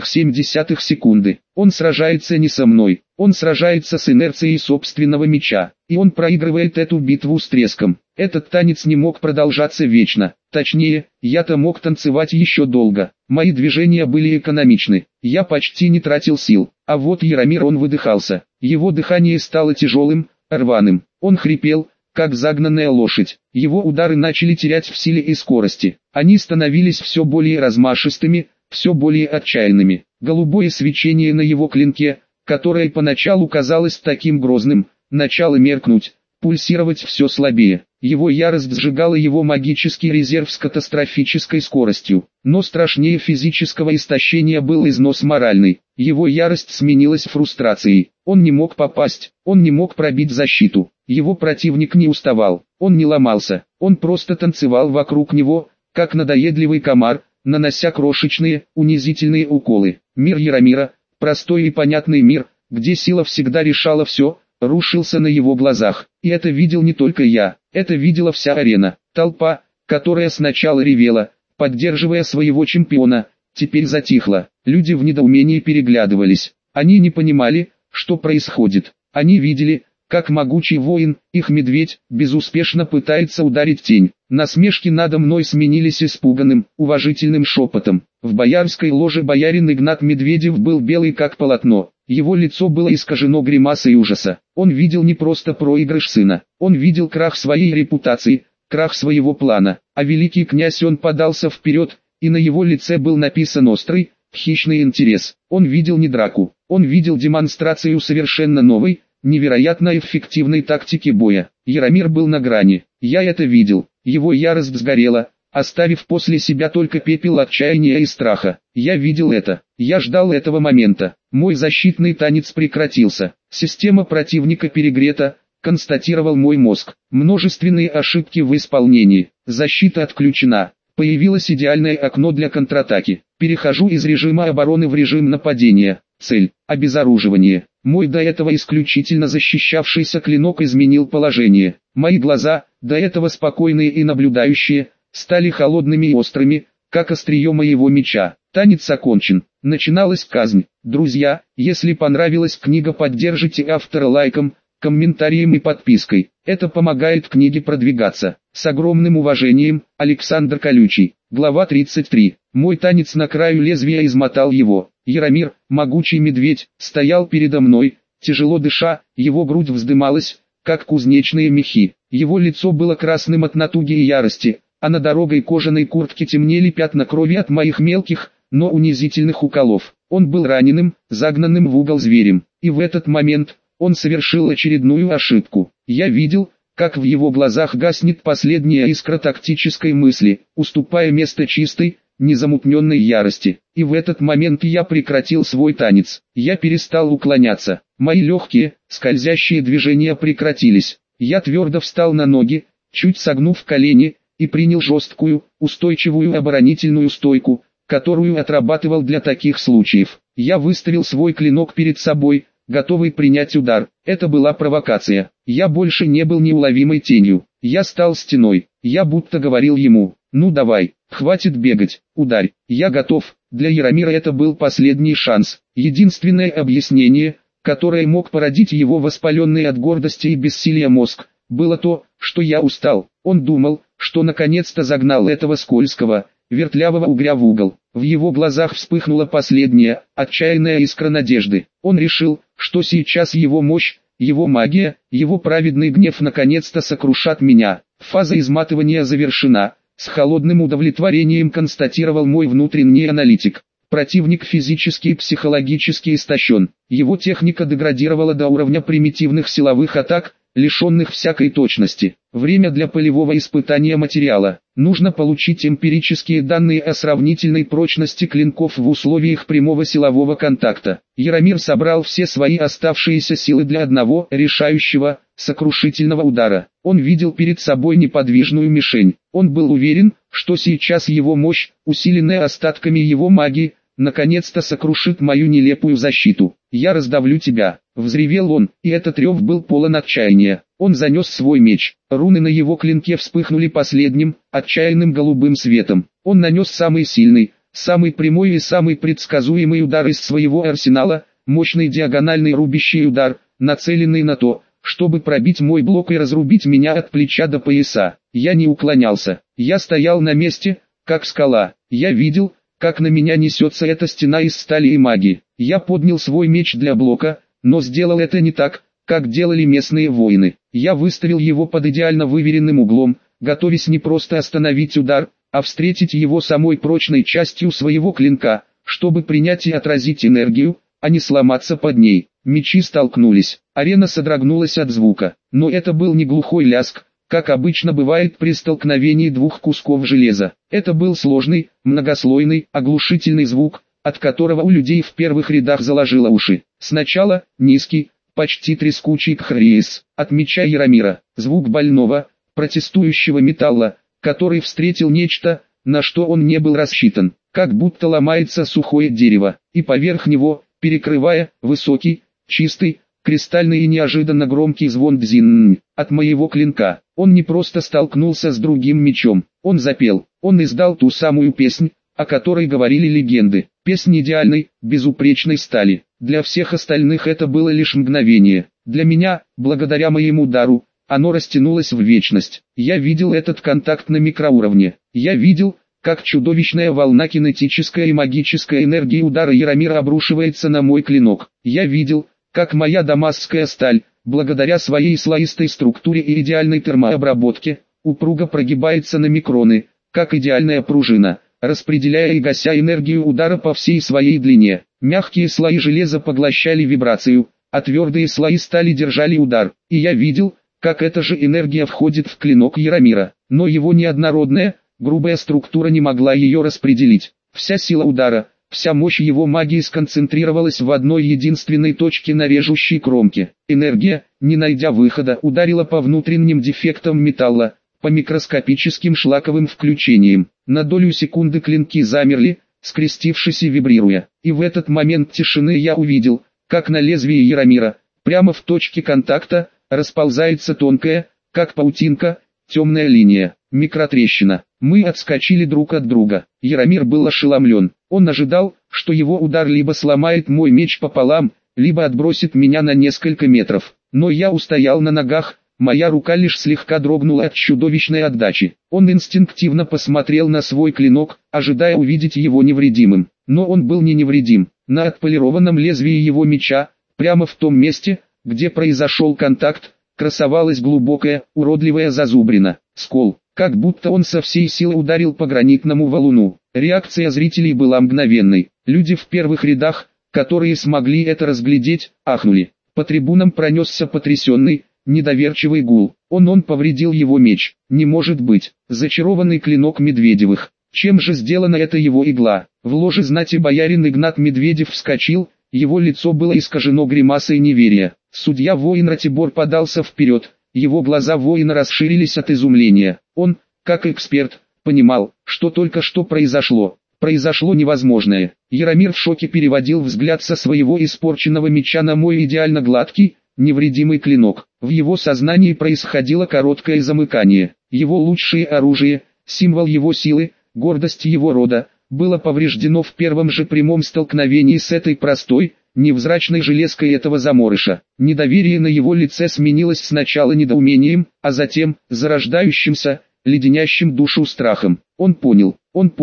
0,7 секунды. Он сражается не со мной, он сражается с инерцией собственного меча, и он проигрывает эту битву с треском. Этот танец не мог продолжаться вечно, точнее, я-то мог танцевать еще долго. Мои движения были экономичны, я почти не тратил сил, а вот Яромир он выдыхался. Его дыхание стало тяжелым, рваным, он хрипел, как загнанная лошадь. Его удары начали терять в силе и скорости. Они становились все более размашистыми, все более отчаянными. Голубое свечение на его клинке, которое поначалу казалось таким грозным, начало меркнуть, пульсировать все слабее. Его ярость сжигала его магический резерв с катастрофической скоростью. Но страшнее физического истощения был износ моральный. Его ярость сменилась фрустрацией. Он не мог попасть, он не мог пробить защиту. Его противник не уставал, он не ломался, он просто танцевал вокруг него, как надоедливый комар, нанося крошечные, унизительные уколы. Мир Яромира, простой и понятный мир, где сила всегда решала все, рушился на его глазах. И это видел не только я, это видела вся арена. Толпа, которая сначала ревела, поддерживая своего чемпиона, теперь затихла. Люди в недоумении переглядывались. Они не понимали, что происходит. Они видели, как могучий воин, их медведь, безуспешно пытается ударить тень. Насмешки надо мной сменились испуганным, уважительным шепотом. В боярской ложе боярин Игнат Медведев был белый как полотно. Его лицо было искажено гримасой ужаса. Он видел не просто проигрыш сына, он видел крах своей репутации, крах своего плана. А великий князь он подался вперед, и на его лице был написан острый, хищный интерес. Он видел не драку, он видел демонстрацию совершенно новой, невероятно эффективной тактики боя. Яромир был на грани, я это видел, его ярость сгорела, оставив после себя только пепел отчаяния и страха. Я видел это, я ждал этого момента. Мой защитный танец прекратился, система противника перегрета, констатировал мой мозг. Множественные ошибки в исполнении, защита отключена. Появилось идеальное окно для контратаки. Перехожу из режима обороны в режим нападения. Цель – обезоруживание. Мой до этого исключительно защищавшийся клинок изменил положение. Мои глаза, до этого спокойные и наблюдающие, стали холодными и острыми, как острие моего меча. Танец окончен. Начиналась казнь. Друзья, если понравилась книга, поддержите автора лайком, комментарием и подпиской. Это помогает книге продвигаться. С огромным уважением, Александр Колючий. Глава 33. Мой танец на краю лезвия измотал его. Яромир, могучий медведь, стоял передо мной, тяжело дыша, его грудь вздымалась, как кузнечные мехи. Его лицо было красным от натуги и ярости, а на дорогой кожаной куртке темнели пятна крови от моих мелких, но унизительных уколов. Он был раненым, загнанным в угол зверем, и в этот момент он совершил очередную ошибку. Я видел, как в его глазах гаснет последняя искра тактической мысли, уступая место чистой, незамутненной ярости. И в этот момент я прекратил свой танец. Я перестал уклоняться. Мои легкие, скользящие движения прекратились. Я твердо встал на ноги, чуть согнув колени, и принял жесткую, устойчивую оборонительную стойку, которую отрабатывал для таких случаев. Я выставил свой клинок перед собой, готовый принять удар. Это была провокация. Я больше не был неуловимой тенью. Я стал стеной. Я будто говорил ему: «Ну давай, хватит бегать, ударь, я готов». Для Яромира это был последний шанс. Единственное объяснение, которое мог породить его воспаленный от гордости и бессилия мозг, было то, что я устал. Он думал, что наконец-то загнал этого скользкого, вертлявого угря в угол. В его глазах вспыхнула последняя, отчаянная искра надежды. Он решил, что сейчас его мощь, его магия, его праведный гнев наконец-то сокрушат меня. Фаза изматывания завершена, с холодным удовлетворением констатировал мой внутренний аналитик. Противник физически и психологически истощен. Его техника деградировала до уровня примитивных силовых атак, лишенных всякой точности. Время для полевого испытания материала. Нужно получить эмпирические данные о сравнительной прочности клинков в условиях прямого силового контакта. Яромир собрал все свои оставшиеся силы для одного решающего, сокрушительного удара. Он видел перед собой неподвижную мишень. Он был уверен, что сейчас его мощь, усиленная остатками его магии, наконец-то сокрушит мою нелепую защиту. «Я раздавлю тебя!» — взревел он, и этот рев был полон отчаяния. Он занес свой меч. Руны на его клинке вспыхнули последним, отчаянным голубым светом. Он нанес самый сильный, самый прямой и самый предсказуемый удар из своего арсенала, мощный диагональный рубящий удар, нацеленный на то, чтобы пробить мой блок и разрубить меня от плеча до пояса. Я не уклонялся. Я стоял на месте, как скала. Я видел, как на меня несется эта стена из стали и магии. Я поднял свой меч для блока, но сделал это не так, как делали местные воины. Я выставил его под идеально выверенным углом, готовясь не просто остановить удар, а встретить его самой прочной частью своего клинка, чтобы принять и отразить энергию, а не сломаться под ней. Мечи столкнулись, арена содрогнулась от звука, но это был не глухой ляск, как обычно бывает при столкновении двух кусков железа. Это был сложный, многослойный, оглушительный звук, от которого у людей в первых рядах заложило уши. Сначала низкий, почти трескучий кхриес от меча Яромира, звук больного, протестующего металла, который встретил нечто, на что он не был рассчитан, как будто ломается сухое дерево, и поверх него, перекрывая, высокий, чистый, кристальный и неожиданно громкий звон дзинь от моего клинка. Он не просто столкнулся с другим мечом, он запел, он издал ту самую песнь, о которой говорили легенды, песнь идеальной, безупречной стали. Для всех остальных это было лишь мгновение. Для меня, благодаря моему дару, оно растянулось в вечность. Я видел этот контакт на микроуровне. Я видел, как чудовищная волна кинетической и магической энергии удара Яромира обрушивается на мой клинок. Я видел, как моя дамасская сталь, благодаря своей слоистой структуре и идеальной термообработке, упруго прогибается на микроны, как идеальная пружина, распределяя и гася энергию удара по всей своей длине. Мягкие слои железа поглощали вибрацию, а твердые слои стали держали удар, и я видел, как эта же энергия входит в клинок Яромира, но его неоднородная, грубая структура не могла ее распределить. Вся сила удара, вся мощь его магии сконцентрировалась в одной единственной точке на режущей кромке. Энергия, не найдя выхода, ударила по внутренним дефектам металла, по микроскопическим шлаковым включениям. На долю секунды клинки замерли, скрестившись и вибрируя. И в этот момент тишины я увидел, как на лезвии Яромира, прямо в точке контакта, расползается тонкая, как паутинка, темная линия, микротрещина. Мы отскочили друг от друга. Яромир был ошеломлен. Он ожидал, что его удар либо сломает мой меч пополам, либо отбросит меня на несколько метров. Но я устоял на ногах, моя рука лишь слегка дрогнула от чудовищной отдачи. Он инстинктивно посмотрел на свой клинок, ожидая увидеть его невредимым. Но он был не невредим. На отполированном лезвии его меча, прямо в том месте, где произошел контакт, красовалась глубокая, уродливая зазубрина, скол, как будто он со всей силы ударил по гранитному валуну. Реакция зрителей была мгновенной. Люди в первых рядах, которые смогли это разглядеть, ахнули. По трибунам пронесся потрясенный, недоверчивый гул. Он повредил его меч. Не может быть. Зачарованный клинок Медведевых. Чем же сделана эта его игла? В ложе знати боярин Игнат Медведев вскочил, его лицо было искажено гримасой неверия. Судья-воин Ратибор подался вперед, его глаза воина расширились от изумления. Он, как эксперт, понимал, что только что произошло. Произошло невозможное. Яромир в шоке переводил взгляд со своего испорченного меча на мой идеально гладкий, невредимый клинок. В его сознании происходило короткое замыкание. Его лучшее оружие, символ его силы, гордость его рода, было повреждено в первом же прямом столкновении с этой простой, невзрачной железкой этого заморыша. Недоверие на его лице сменилось сначала недоумением, а затем зарождающимся, леденящим душу страхом. Он понял,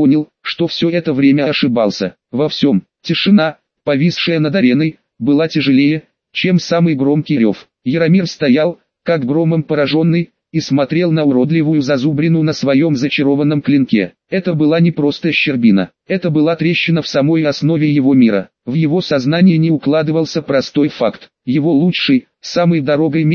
что все это время ошибался. Во всем, тишина, повисшая над ареной, была тяжелее, чем самый громкий рев. Яромир стоял, как громом пораженный, и смотрел на уродливую зазубрину на своем зачарованном клинке. Это была не просто щербина, это была трещина в самой основе его мира. В его сознании не укладывался простой факт. Его лучший, самый дорогой меч,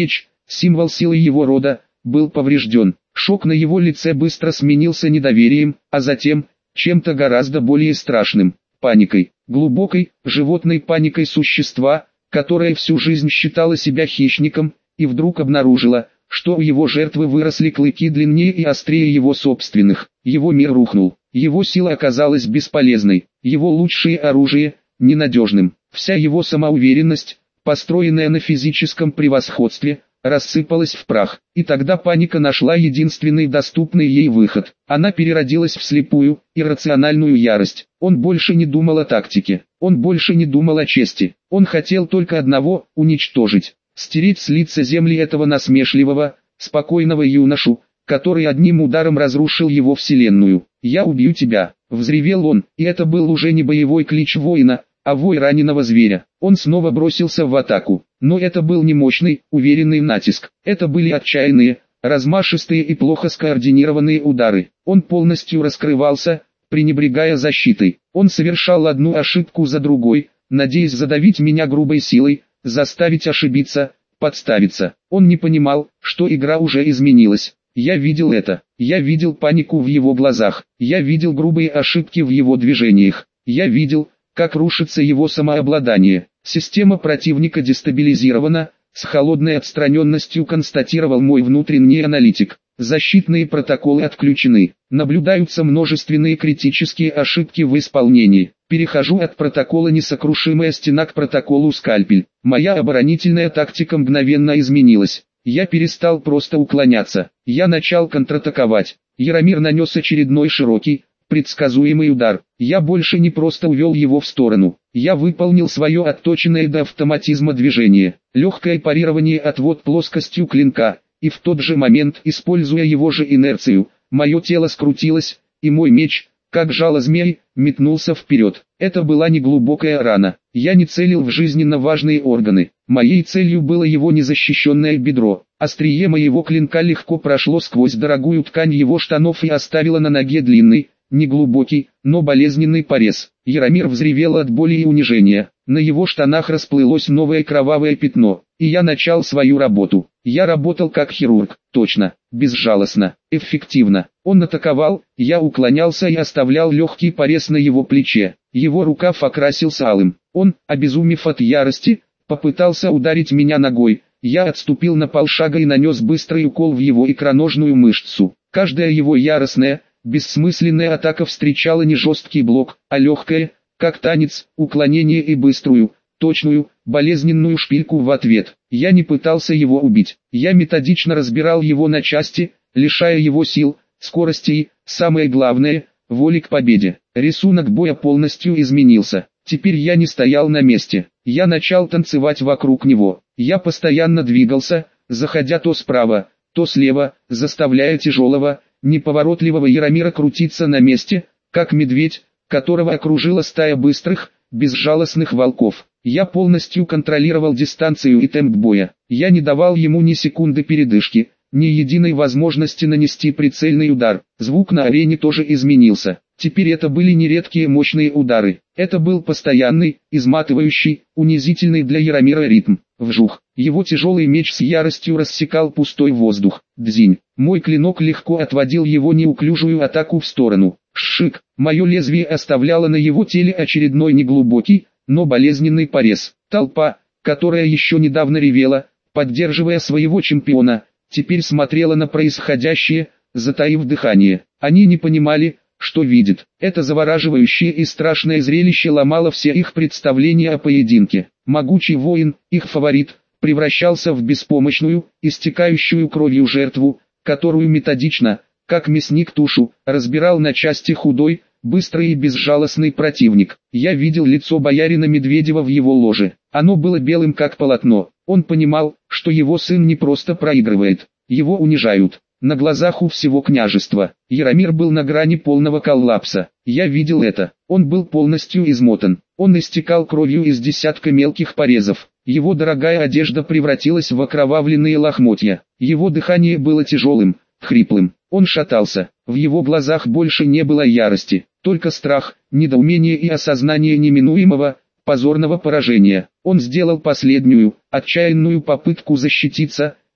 Символ силы его рода был поврежден. Шок на его лице быстро сменился недоверием, а затем чем-то гораздо более страшным – паникой. Глубокой, животной паникой существа, которое всю жизнь считало себя хищником, и вдруг обнаружила, что у его жертвы выросли клыки длиннее и острее его собственных. Его мир рухнул, его сила оказалась бесполезной, его лучшее оружие – ненадежным. Вся его самоуверенность, построенная на физическом превосходстве, рассыпалась в прах. И тогда паника нашла единственный доступный ей выход. Она переродилась в слепую, иррациональную ярость. Он больше не думал о тактике, он больше не думал о чести. Он хотел только одного – уничтожить. Стереть с лица земли этого насмешливого, спокойного юношу, который одним ударом разрушил его вселенную. «Я убью тебя!» – взревел он, и это был уже не боевой клич воина, а вой раненого зверя. Он снова бросился в атаку, но это был не мощный, уверенный натиск. Это были отчаянные, размашистые и плохо скоординированные удары. Он полностью раскрывался, пренебрегая защитой. Он совершал одну ошибку за другой, надеясь задавить меня грубой силой, заставить ошибиться, подставиться. Он не понимал, что игра уже изменилась. Я видел это. Я видел панику в его глазах. Я видел грубые ошибки в его движениях. Я видел, как рушится его самообладание. Система противника дестабилизирована, с холодной отстраненностью констатировал мой внутренний аналитик. Защитные протоколы отключены. Наблюдаются множественные критические ошибки в исполнении. Перехожу от протокола «Несокрушимая стена» к протоколу «Скальпель». Моя оборонительная тактика мгновенно изменилась. Я перестал просто уклоняться. Я начал контратаковать. Яромир нанес очередной широкий, предсказуемый удар. Я больше не просто увел его в сторону. Я выполнил свое отточенное до автоматизма движение. Легкое парирование, отвод плоскостью клинка. И в тот же момент, используя его же инерцию, мое тело скрутилось, и мой меч, как жало змей, метнулся вперед. Это была не глубокая рана. Я не целил в жизненно важные органы. Моей целью было его незащищенное бедро. Острие моего клинка легко прошло сквозь дорогую ткань его штанов и оставило на ноге длинный, неглубокий, но болезненный порез. Яромир взревел от боли и унижения. На его штанах расплылось новое кровавое пятно, и я начал свою работу. Я работал как хирург, точно, безжалостно, эффективно. Он атаковал, я уклонялся и оставлял легкий порез на его плече. Его рукав окрасился алым. Он, обезумев от ярости, попытался ударить меня ногой. Я отступил на полшага и нанес быстрый укол в его икроножную мышцу. Каждая его яростная, бессмысленная атака встречала не жесткий блок, а легкое, как танец, уклонение и быструю, точную, болезненную шпильку в ответ. Я не пытался его убить. Я методично разбирал его на части, лишая его сил, скорости и, самое главное, воли к победе. Рисунок боя полностью изменился. Теперь я не стоял на месте. Я начал танцевать вокруг него. Я постоянно двигался, заходя то справа, то слева, заставляя тяжелого, неповоротливого Яромира крутиться на месте, как медведь, которого окружила стая быстрых, безжалостных волков. Я полностью контролировал дистанцию и темп боя. Я не давал ему ни секунды передышки, ни единой возможности нанести прицельный удар. Звук на арене тоже изменился. Теперь это были не редкие мощные удары. Это был постоянный, изматывающий, унизительный для Яромира ритм. Вжух. Его тяжелый меч с яростью рассекал пустой воздух. Дзинь. Мой клинок легко отводил его неуклюжую атаку в сторону. Шик. Мое лезвие оставляло на его теле очередной неглубокий, но болезненный порез. Толпа, которая еще недавно ревела, поддерживая своего чемпиона, теперь смотрела на происходящее, затаив дыхание. Они не понимали, что видят. Это завораживающее и страшное зрелище ломало все их представления о поединке. Могучий воин, их фаворит, превращался в беспомощную, истекающую кровью жертву, которую методично, как мясник тушу, разбирал на части худой, быстрый и безжалостный противник. Я видел лицо боярина Медведева в его ложе. Оно было белым как полотно. Он понимал, что его сын не просто проигрывает, его унижают. На глазах у всего княжества. Яромир был на грани полного коллапса. Я видел это. Он был полностью измотан. Он истекал кровью из десятка мелких порезов. Его дорогая одежда превратилась в окровавленные лохмотья. Его дыхание было тяжелым, хриплым. Он шатался. В его глазах больше не было ярости, только страх, недоумение и осознание неминуемого, позорного поражения. Он сделал последнюю, отчаянную попытку защититься,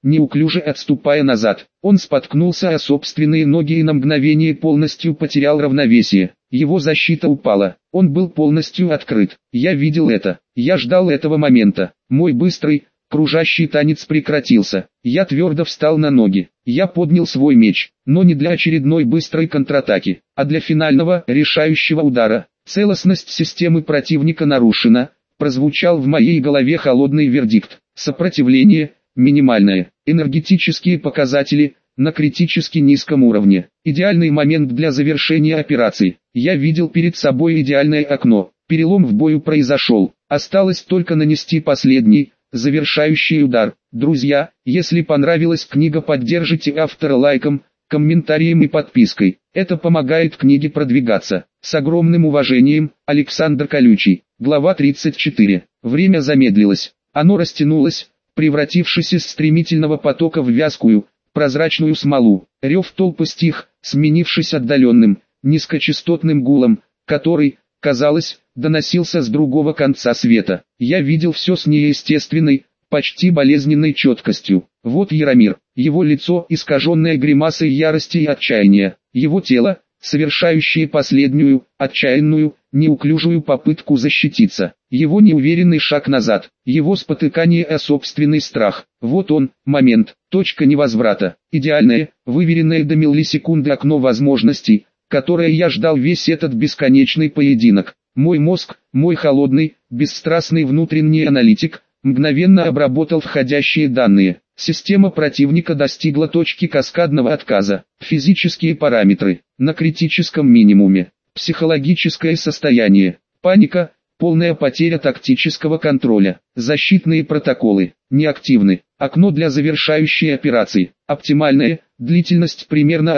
неуклюже отступая назад. Он споткнулся о собственные ноги и на мгновение полностью потерял равновесие. Его защита упала. Он был полностью открыт. Я видел это. Я ждал этого момента. Мой быстрый, кружащий танец прекратился. Я твердо встал на ноги. Я поднял свой меч, но не для очередной быстрой контратаки, а для финального, решающего удара. Целостность системы противника нарушена. Прозвучал в моей голове холодный вердикт. Сопротивление минимальное. Энергетические показатели на критически низком уровне. Идеальный момент для завершения операции. Я видел перед собой идеальное окно. Перелом в бою произошел. Осталось только нанести последний, завершающий удар. Друзья, если понравилась книга, поддержите автора лайком, комментарием и подпиской. Это помогает книге продвигаться. С огромным уважением, Александр Колючий. Глава 34. Время замедлилось. Оно растянулось, превратившись из стремительного потока в вязкую, прозрачную смолу. Рев толпы стих, сменившись отдаленным, низкочастотным гулом, который, казалось, доносился с другого конца света. Я видел все с неестественной, почти болезненной четкостью. Вот Яромир, его лицо, искаженное гримасой ярости и отчаяния, его тело, совершающее последнюю, отчаянную, неуклюжую попытку защититься, его неуверенный шаг назад, его спотыкание о собственный страх. Вот он, момент, точка невозврата, идеальное, выверенное до миллисекунды окно возможностей, которое я ждал весь этот бесконечный поединок. Мой мозг, мой холодный, бесстрастный внутренний аналитик, мгновенно обработал входящие данные. Система противника достигла точки каскадного отказа. Физические параметры на критическом минимуме. Психологическое состояние. Паника, полная потеря тактического контроля. Защитные протоколы неактивны. Окно для завершающей операции. Оптимальная длительность примерно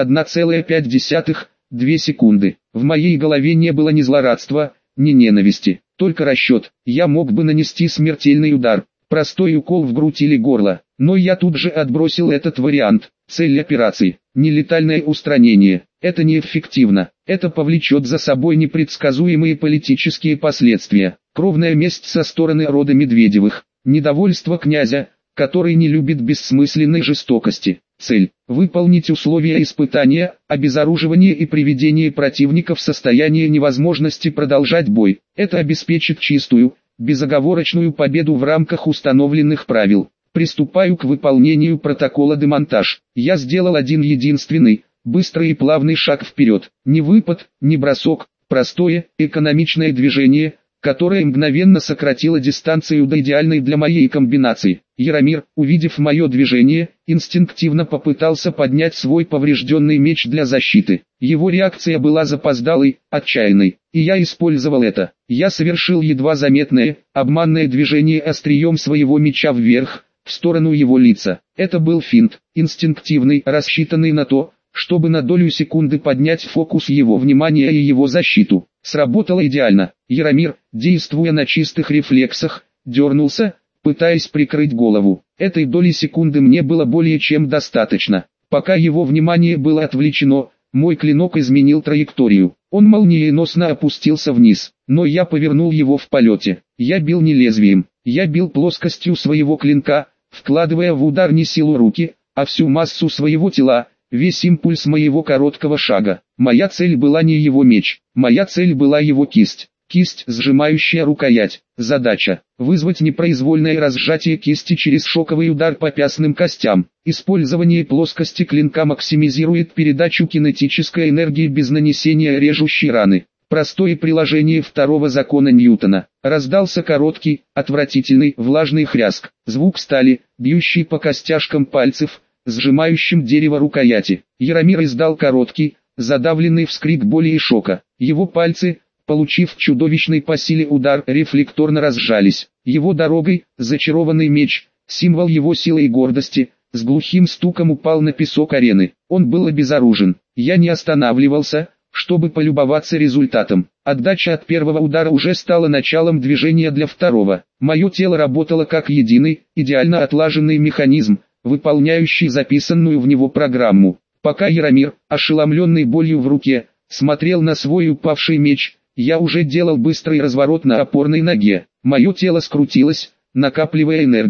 1,5-2 секунды. В моей голове не было ни злорадства, ни ненависти, только расчет. Я мог бы нанести смертельный удар, простой укол в грудь или горло, но я тут же отбросил этот вариант. Цель операции – нелетальное устранение. Это неэффективно, это повлечет за собой непредсказуемые политические последствия. Кровная месть со стороны рода Медведевых, недовольство князя, который не любит бессмысленной жестокости. Цель – выполнить условия испытания, обезоруживание и приведение противника в состояние невозможности продолжать бой. Это обеспечит чистую, безоговорочную победу в рамках установленных правил. Приступаю к выполнению протокола демонтаж. Я сделал один единственный, быстрый и плавный шаг вперед. Ни выпад, ни бросок, простое, экономичное движение, которое мгновенно сократило дистанцию до идеальной для моей комбинации. Яромир, увидев мое движение, инстинктивно попытался поднять свой поврежденный меч для защиты. Его реакция была запоздалой, отчаянной, и я использовал это. Я совершил едва заметное, обманное движение острием своего меча вверх, в сторону его лица. Это был финт, инстинктивный, рассчитанный на то, чтобы на долю секунды поднять фокус его внимания и его защиту. Сработало идеально. Яромир, действуя на чистых рефлексах, дернулся, пытаясь прикрыть голову. Этой доли секунды мне было более чем достаточно. Пока его внимание было отвлечено, мой клинок изменил траекторию. Он молниеносно опустился вниз, но я повернул его в полете. Я бил не лезвием, я бил плоскостью своего клинка, вкладывая в удар не силу руки, а всю массу своего тела, весь импульс моего короткого шага. Моя цель была не его меч, моя цель была его кисть. Кисть, сжимающая рукоять. Задача – вызвать непроизвольное разжатие кисти через шоковый удар по пястным костям. Использование плоскости клинка максимизирует передачу кинетической энергии без нанесения режущей раны. Простое приложение второго закона Ньютона. Раздался короткий, отвратительный, влажный хряск. Звук стали, бьющий по костяшкам пальцев, сжимающим дерево рукояти. Яромир издал короткий, задавленный вскрик боли и шока. Его пальцы, получив чудовищный по силе удар, рефлекторно разжались. Его дорогой, зачарованный меч, символ его силы и гордости, с глухим стуком упал на песок арены. Он был обезоружен. Я не останавливался, чтобы полюбоваться результатом. Отдача от первого удара уже стала началом движения для второго. Мое тело работало как единый, идеально отлаженный механизм, выполняющий записанную в него программу. Пока Яромир, ошеломленный болью в руке, смотрел на свой упавший меч, я уже делал быстрый разворот на опорной ноге. Мое тело скрутилось, накапливая энергию.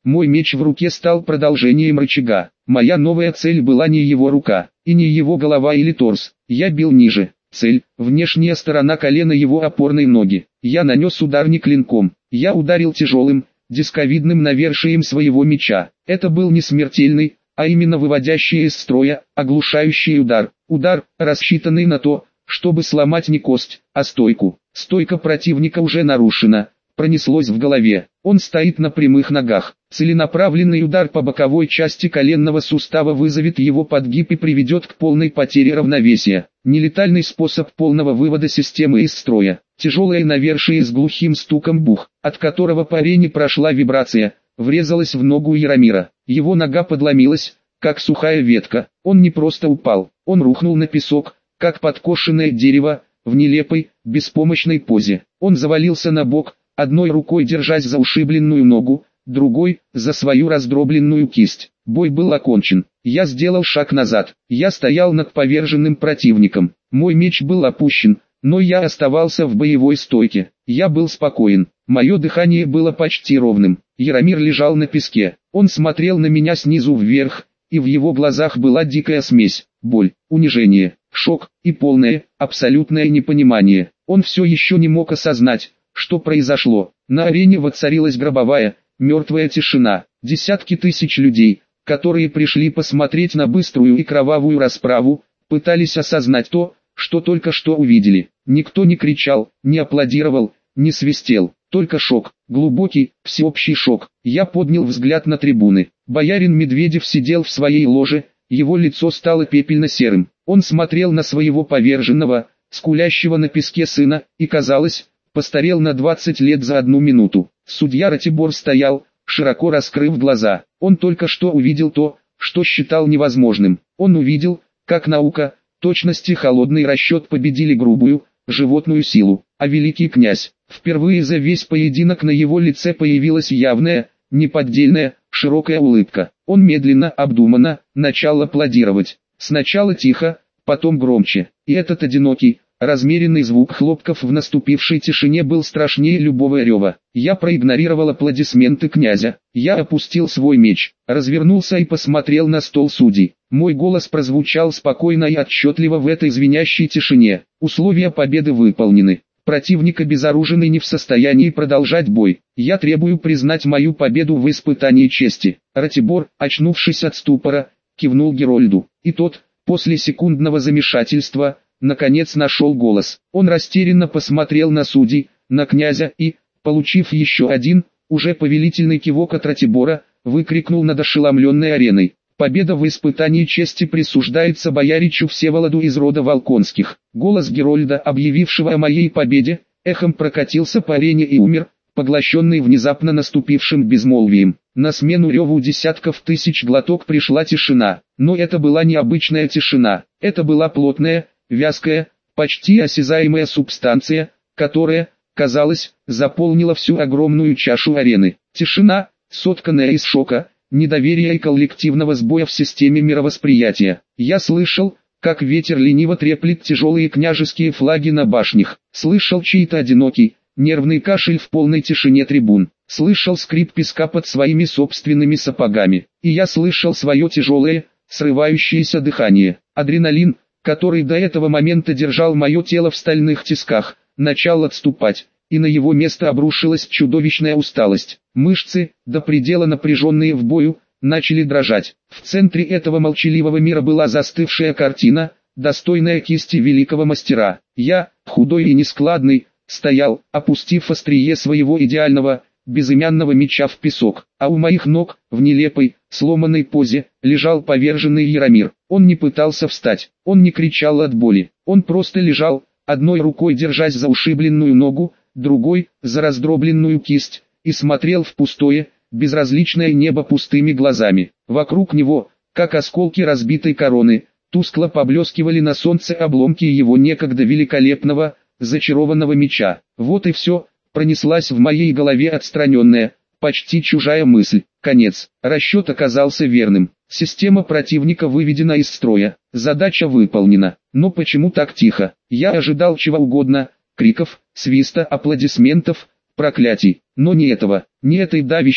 Мой меч в руке стал продолжением рычага. Моя новая цель была не его рука, и не его голова или торс. Я бил ниже. Цель – внешняя сторона колена его опорной ноги. Я нанес удар не клинком. Я ударил тяжелым, дисковидным навершием своего меча. Это был не смертельный, а именно выводящий из строя, оглушающий удар. Удар, рассчитанный на то, чтобы сломать не кость, а стойку. Стойка противника уже нарушена. Пронеслось в голове. Он стоит на прямых ногах. Целенаправленный удар по боковой части коленного сустава вызовет его подгиб и приведет к полной потере равновесия. Нелетальный способ полного вывода системы из строя. Тяжелое навершие с глухим стуком бух, от которого по арене прошла вибрация, врезалась в ногу Яромира. Его нога подломилась, как сухая ветка. Он не просто упал, он рухнул на песок, как подкошенное дерево, в нелепой, беспомощной позе. Он завалился на бок, одной рукой держась за ушибленную ногу, другой – за свою раздробленную кисть. Бой был окончен. Я сделал шаг назад. Я стоял над поверженным противником. Мой меч был опущен, но я оставался в боевой стойке. Я был спокоен. Мое дыхание было почти ровным. Яромир лежал на песке. Он смотрел на меня снизу вверх, и в его глазах была дикая смесь. Боль, унижение, шок и полное, абсолютное непонимание. Он все еще не мог осознать, что произошло. На арене воцарилась гробовая, мертвая тишина. Десятки тысяч людей, которые пришли посмотреть на быструю и кровавую расправу, пытались осознать то, что только что увидели. Никто не кричал, не аплодировал, не свистел. Только шок, глубокий, всеобщий шок. Я поднял взгляд на трибуны. Боярин Медведев сидел в своей ложе, его лицо стало пепельно-серым. Он смотрел на своего поверженного, скулящего на песке сына, и, казалось, постарел на 20 лет за 1 минуту. Судья Ратибор стоял, широко раскрыв глаза. Он только что увидел то, что считал невозможным. Он увидел, как наука, точность и холодный расчет победили грубую, животную силу. А великий князь, впервые за весь поединок на его лице появилась явная, неподдельная, широкая улыбка. Он медленно, обдуманно, начал аплодировать. Сначала тихо, потом громче. И этот одинокий, размеренный звук хлопков в наступившей тишине был страшнее любого рева. Я проигнорировал аплодисменты князя. Я опустил свой меч, развернулся и посмотрел на стол судей. Мой голос прозвучал спокойно и отчетливо в этой звенящей тишине. Условия победы выполнены. Противник обезоружен и не в состоянии продолжать бой. Я требую признать мою победу в испытании чести. Ратибор, очнувшись от ступора, кивнул Герольду. И тот, после секундного замешательства, наконец нашел голос. Он растерянно посмотрел на судей, на князя и, получив еще один, уже повелительный кивок от Ратибора, выкрикнул над ошеломленной ареной. Победа в испытании чести присуждается бояричу Всеволоду из рода Волконских. Голос Герольда, объявившего о моей победе, эхом прокатился по арене и умер, поглощенный внезапно наступившим безмолвием. На смену реву десятков тысяч глоток пришла тишина. Но это была необычная тишина. Это была плотная, вязкая, почти осязаемая субстанция, которая, казалось, заполнила всю огромную чашу арены. Тишина, сотканная из шока, недоверия и коллективного сбоя в системе мировосприятия. Я слышал, как ветер лениво треплет тяжелые княжеские флаги на башнях. Слышал чей-то одинокий, нервный кашель в полной тишине трибун. Слышал скрип песка под своими собственными сапогами. И я слышал свое тяжелое, срывающееся дыхание. Адреналин, который до этого момента держал мое тело в стальных тисках, начал отступать, и на его место обрушилась чудовищная усталость. Мышцы, до предела напряженные в бою, начали дрожать. В центре этого молчаливого мира была застывшая картина, достойная кисти великого мастера. Я, худой и нескладный, стоял, опустив острие своего идеального, безымянного меча в песок, а у моих ног, в нелепой, сломанной позе, лежал поверженный Яромир. Он не пытался встать, он не кричал от боли, он просто лежал, одной рукой держась за ушибленную ногу, другой – за раздробленную кисть, и смотрел в пустое, безразличное небо пустыми глазами. Вокруг него, как осколки разбитой короны, тускло поблескивали на солнце обломки его некогда великолепного, зачарованного меча. Вот и все, пронеслась в моей голове отстраненная, почти чужая мысль. Конец. Расчет оказался верным. Система противника выведена из строя. Задача выполнена. Но почему так тихо? Я ожидал чего угодно. Криков, свиста, аплодисментов, проклятий. Но не этого. Не этой давящей,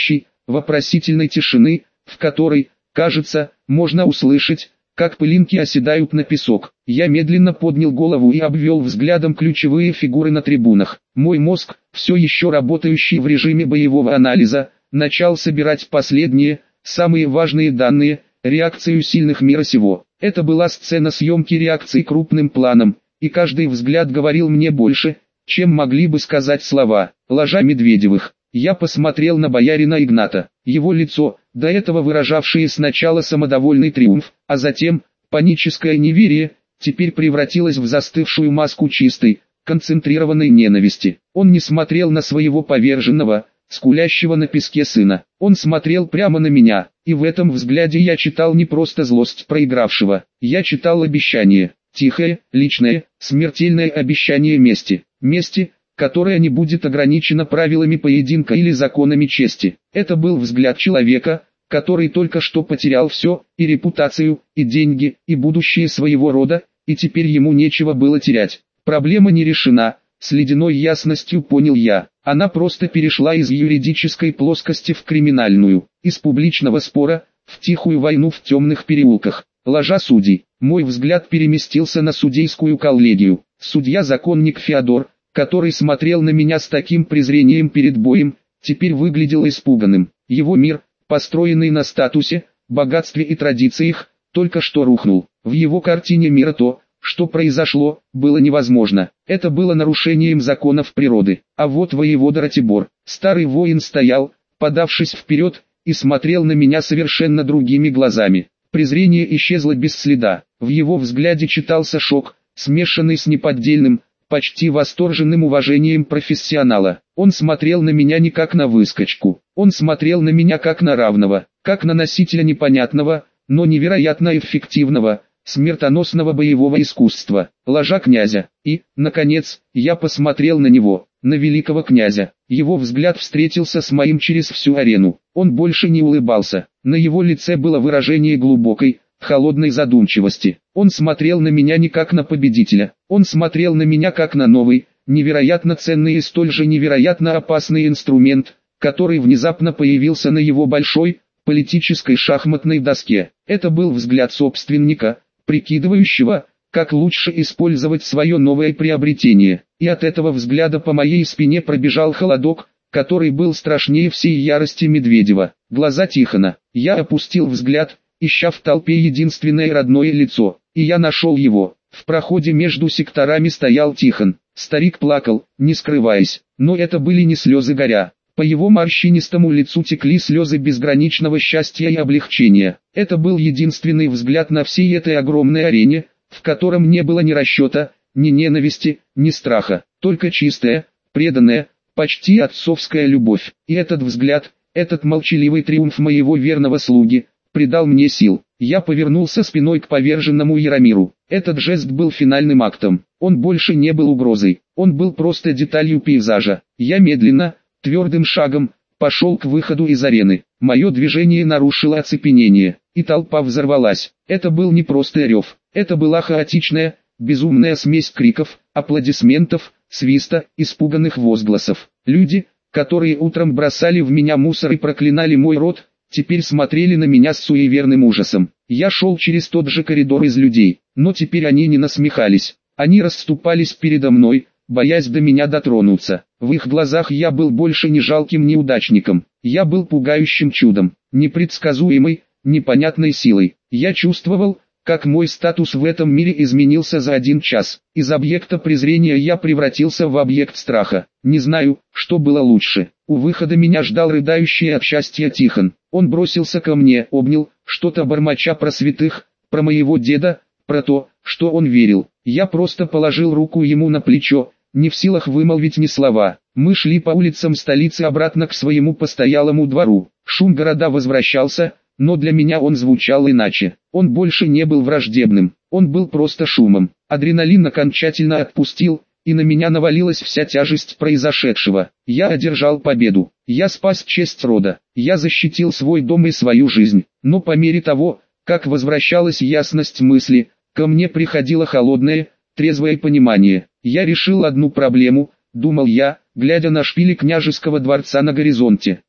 вопросительной тишины, в которой, кажется, можно услышать, как пылинки оседают на песок. Я медленно поднял голову и обвел взглядом ключевые фигуры на трибунах. Мой мозг, все еще работающий в режиме боевого анализа, начал собирать последние, самые важные данные, реакцию сильных мира сего. Это была сцена съемки реакции крупным планом, и каждый взгляд говорил мне больше, чем могли бы сказать слова. Ложа Медведевых. Я посмотрел на боярина Игната. Его лицо, до этого выражавшее сначала самодовольный триумф, а затем паническое неверие, теперь превратилось в застывшую маску чистой, концентрированной ненависти. Он не смотрел на своего поверженного, скулящего на песке сына. Он смотрел прямо на меня, и в этом взгляде я читал не просто злость проигравшего. Я читал обещание, тихое, личное, смертельное обещание мести. Мести, которая не будет ограничена правилами поединка или законами чести. Это был взгляд человека, который только что потерял все, и репутацию, и деньги, и будущее своего рода, и теперь ему нечего было терять. Проблема не решена, с ледяной ясностью понял я. Она просто перешла из юридической плоскости в криминальную, из публичного спора, в тихую войну в темных переулках. Ложа судей. Мой взгляд переместился на судейскую коллегию. Судья-законник Феодор, который смотрел на меня с таким презрением перед боем, теперь выглядел испуганным. Его мир, построенный на статусе, богатстве и традициях, только что рухнул. В его картине мира то, что произошло, было невозможно. Это было нарушением законов природы. А вот воевода Ратибор, старый воин, стоял, подавшись вперед, и смотрел на меня совершенно другими глазами. Презрение исчезло без следа. В его взгляде читался шок, смешанный с неподдельным, почти восторженным уважением профессионала. Он смотрел на меня не как на выскочку. Он смотрел на меня как на равного, как на носителя непонятного, но невероятно эффективного, смертоносного боевого искусства. Ложа князя. И, наконец, я посмотрел на него, на великого князя. Его взгляд встретился с моим через всю арену. Он больше не улыбался. На его лице было выражение глубокой, холодной задумчивости. Он смотрел на меня не как на победителя. Он смотрел на меня как на новый, невероятно ценный и столь же невероятно опасный инструмент, который внезапно появился на его большой, политической шахматной доске. Это был взгляд собственника, прикидывающего, как лучше использовать свое новое приобретение. И от этого взгляда по моей спине пробежал холодок, который был страшнее всей ярости Медведева. Глаза Тихона. Я опустил взгляд, ища в толпе единственное родное лицо, и я нашел его. В проходе между секторами стоял Тихон. Старик плакал, не скрываясь, но это были не слезы горя. По его морщинистому лицу текли слезы безграничного счастья и облегчения. Это был единственный взгляд на всей этой огромной арене, в котором не было ни расчета, ни ненависти, ни страха, только чистая, преданная, почти отцовская любовь. И этот взгляд, этот молчаливый триумф моего верного слуги, придал мне сил. Я повернулся спиной к поверженному Яромиру. Этот жест был финальным актом. Он больше не был угрозой, он был просто деталью пейзажа. Я медленно, твердым шагом, пошел к выходу из арены. Мое движение нарушило оцепенение, и толпа взорвалась. Это был не просто рев, это была хаотичная, безумная смесь криков, аплодисментов, свиста, испуганных возгласов. Люди, которые утром бросали в меня мусор и проклинали мой род, теперь смотрели на меня с суеверным ужасом. Я шел через тот же коридор из людей, но теперь они не насмехались. Они расступались передо мной, боясь до меня дотронуться. В их глазах я был больше не жалким неудачником. Я был пугающим чудом, непредсказуемой, непонятной силой. Я чувствовал, как мой статус в этом мире изменился за 1 час. Из объекта презрения я превратился в объект страха. Не знаю, что было лучше. У выхода меня ждал рыдающий от счастья Тихон. Он бросился ко мне, обнял, что-то бормоча про святых, про моего деда, про то, что он верил. Я просто положил руку ему на плечо, не в силах вымолвить ни слова. Мы шли по улицам столицы обратно к своему постоялому двору. Шум города возвращался, но для меня он звучал иначе. Он больше не был враждебным, он был просто шумом. Адреналин окончательно отпустил, и на меня навалилась вся тяжесть произошедшего. Я одержал победу, я спас честь рода, я защитил свой дом и свою жизнь. Но по мере того, как возвращалась ясность мысли, ко мне приходило холодное, трезвое понимание. Я решил одну проблему, думал я, глядя на шпили княжеского дворца на горизонте.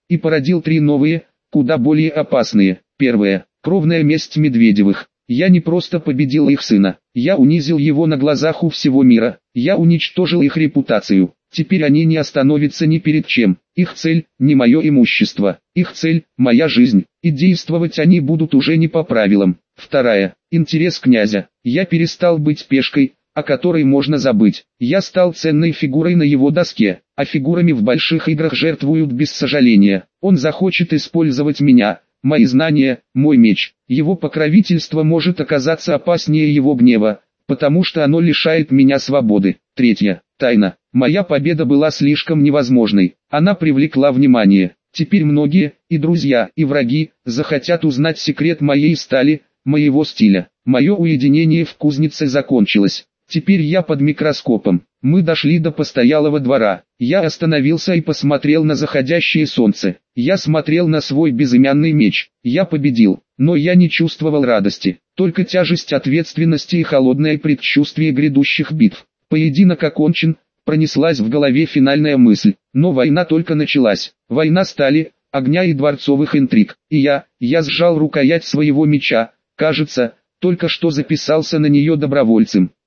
и породил 3 новые, куда более опасные. Первое. Кровная месть Медведевых. Я не просто победил их сына, я унизил его на глазах у всего мира, я уничтожил их репутацию. Теперь они не остановятся ни перед чем. Их цель – не мое имущество, их цель – моя жизнь, и действовать они будут уже не по правилам. Вторая. Интерес князя. Я перестал быть пешкой, о которой можно забыть. Я стал ценной фигурой на его доске, а фигурами в больших играх жертвуют без сожаления. Он захочет использовать меня, мои знания, мой меч. Его покровительство может оказаться опаснее его гнева, потому что оно лишает меня свободы. Третья. Тайна. Моя победа была слишком невозможной. Она привлекла внимание. Теперь многие, и друзья, и враги, захотят узнать секрет моей стали, моего стиля. Мое уединение в кузнице закончилось. Теперь я под микроскопом. Мы дошли до постоялого двора. Я остановился и посмотрел на заходящее солнце. Я смотрел на свой безымянный меч. Я победил, но я не чувствовал радости. Только тяжесть ответственности и холодное предчувствие грядущих битв. Поединок окончен, пронеслась в голове финальная мысль. Но война только началась. Война стали, огня и дворцовых интриг. И я сжал рукоять своего меча. Кажется, только что записался на нее добровольцем.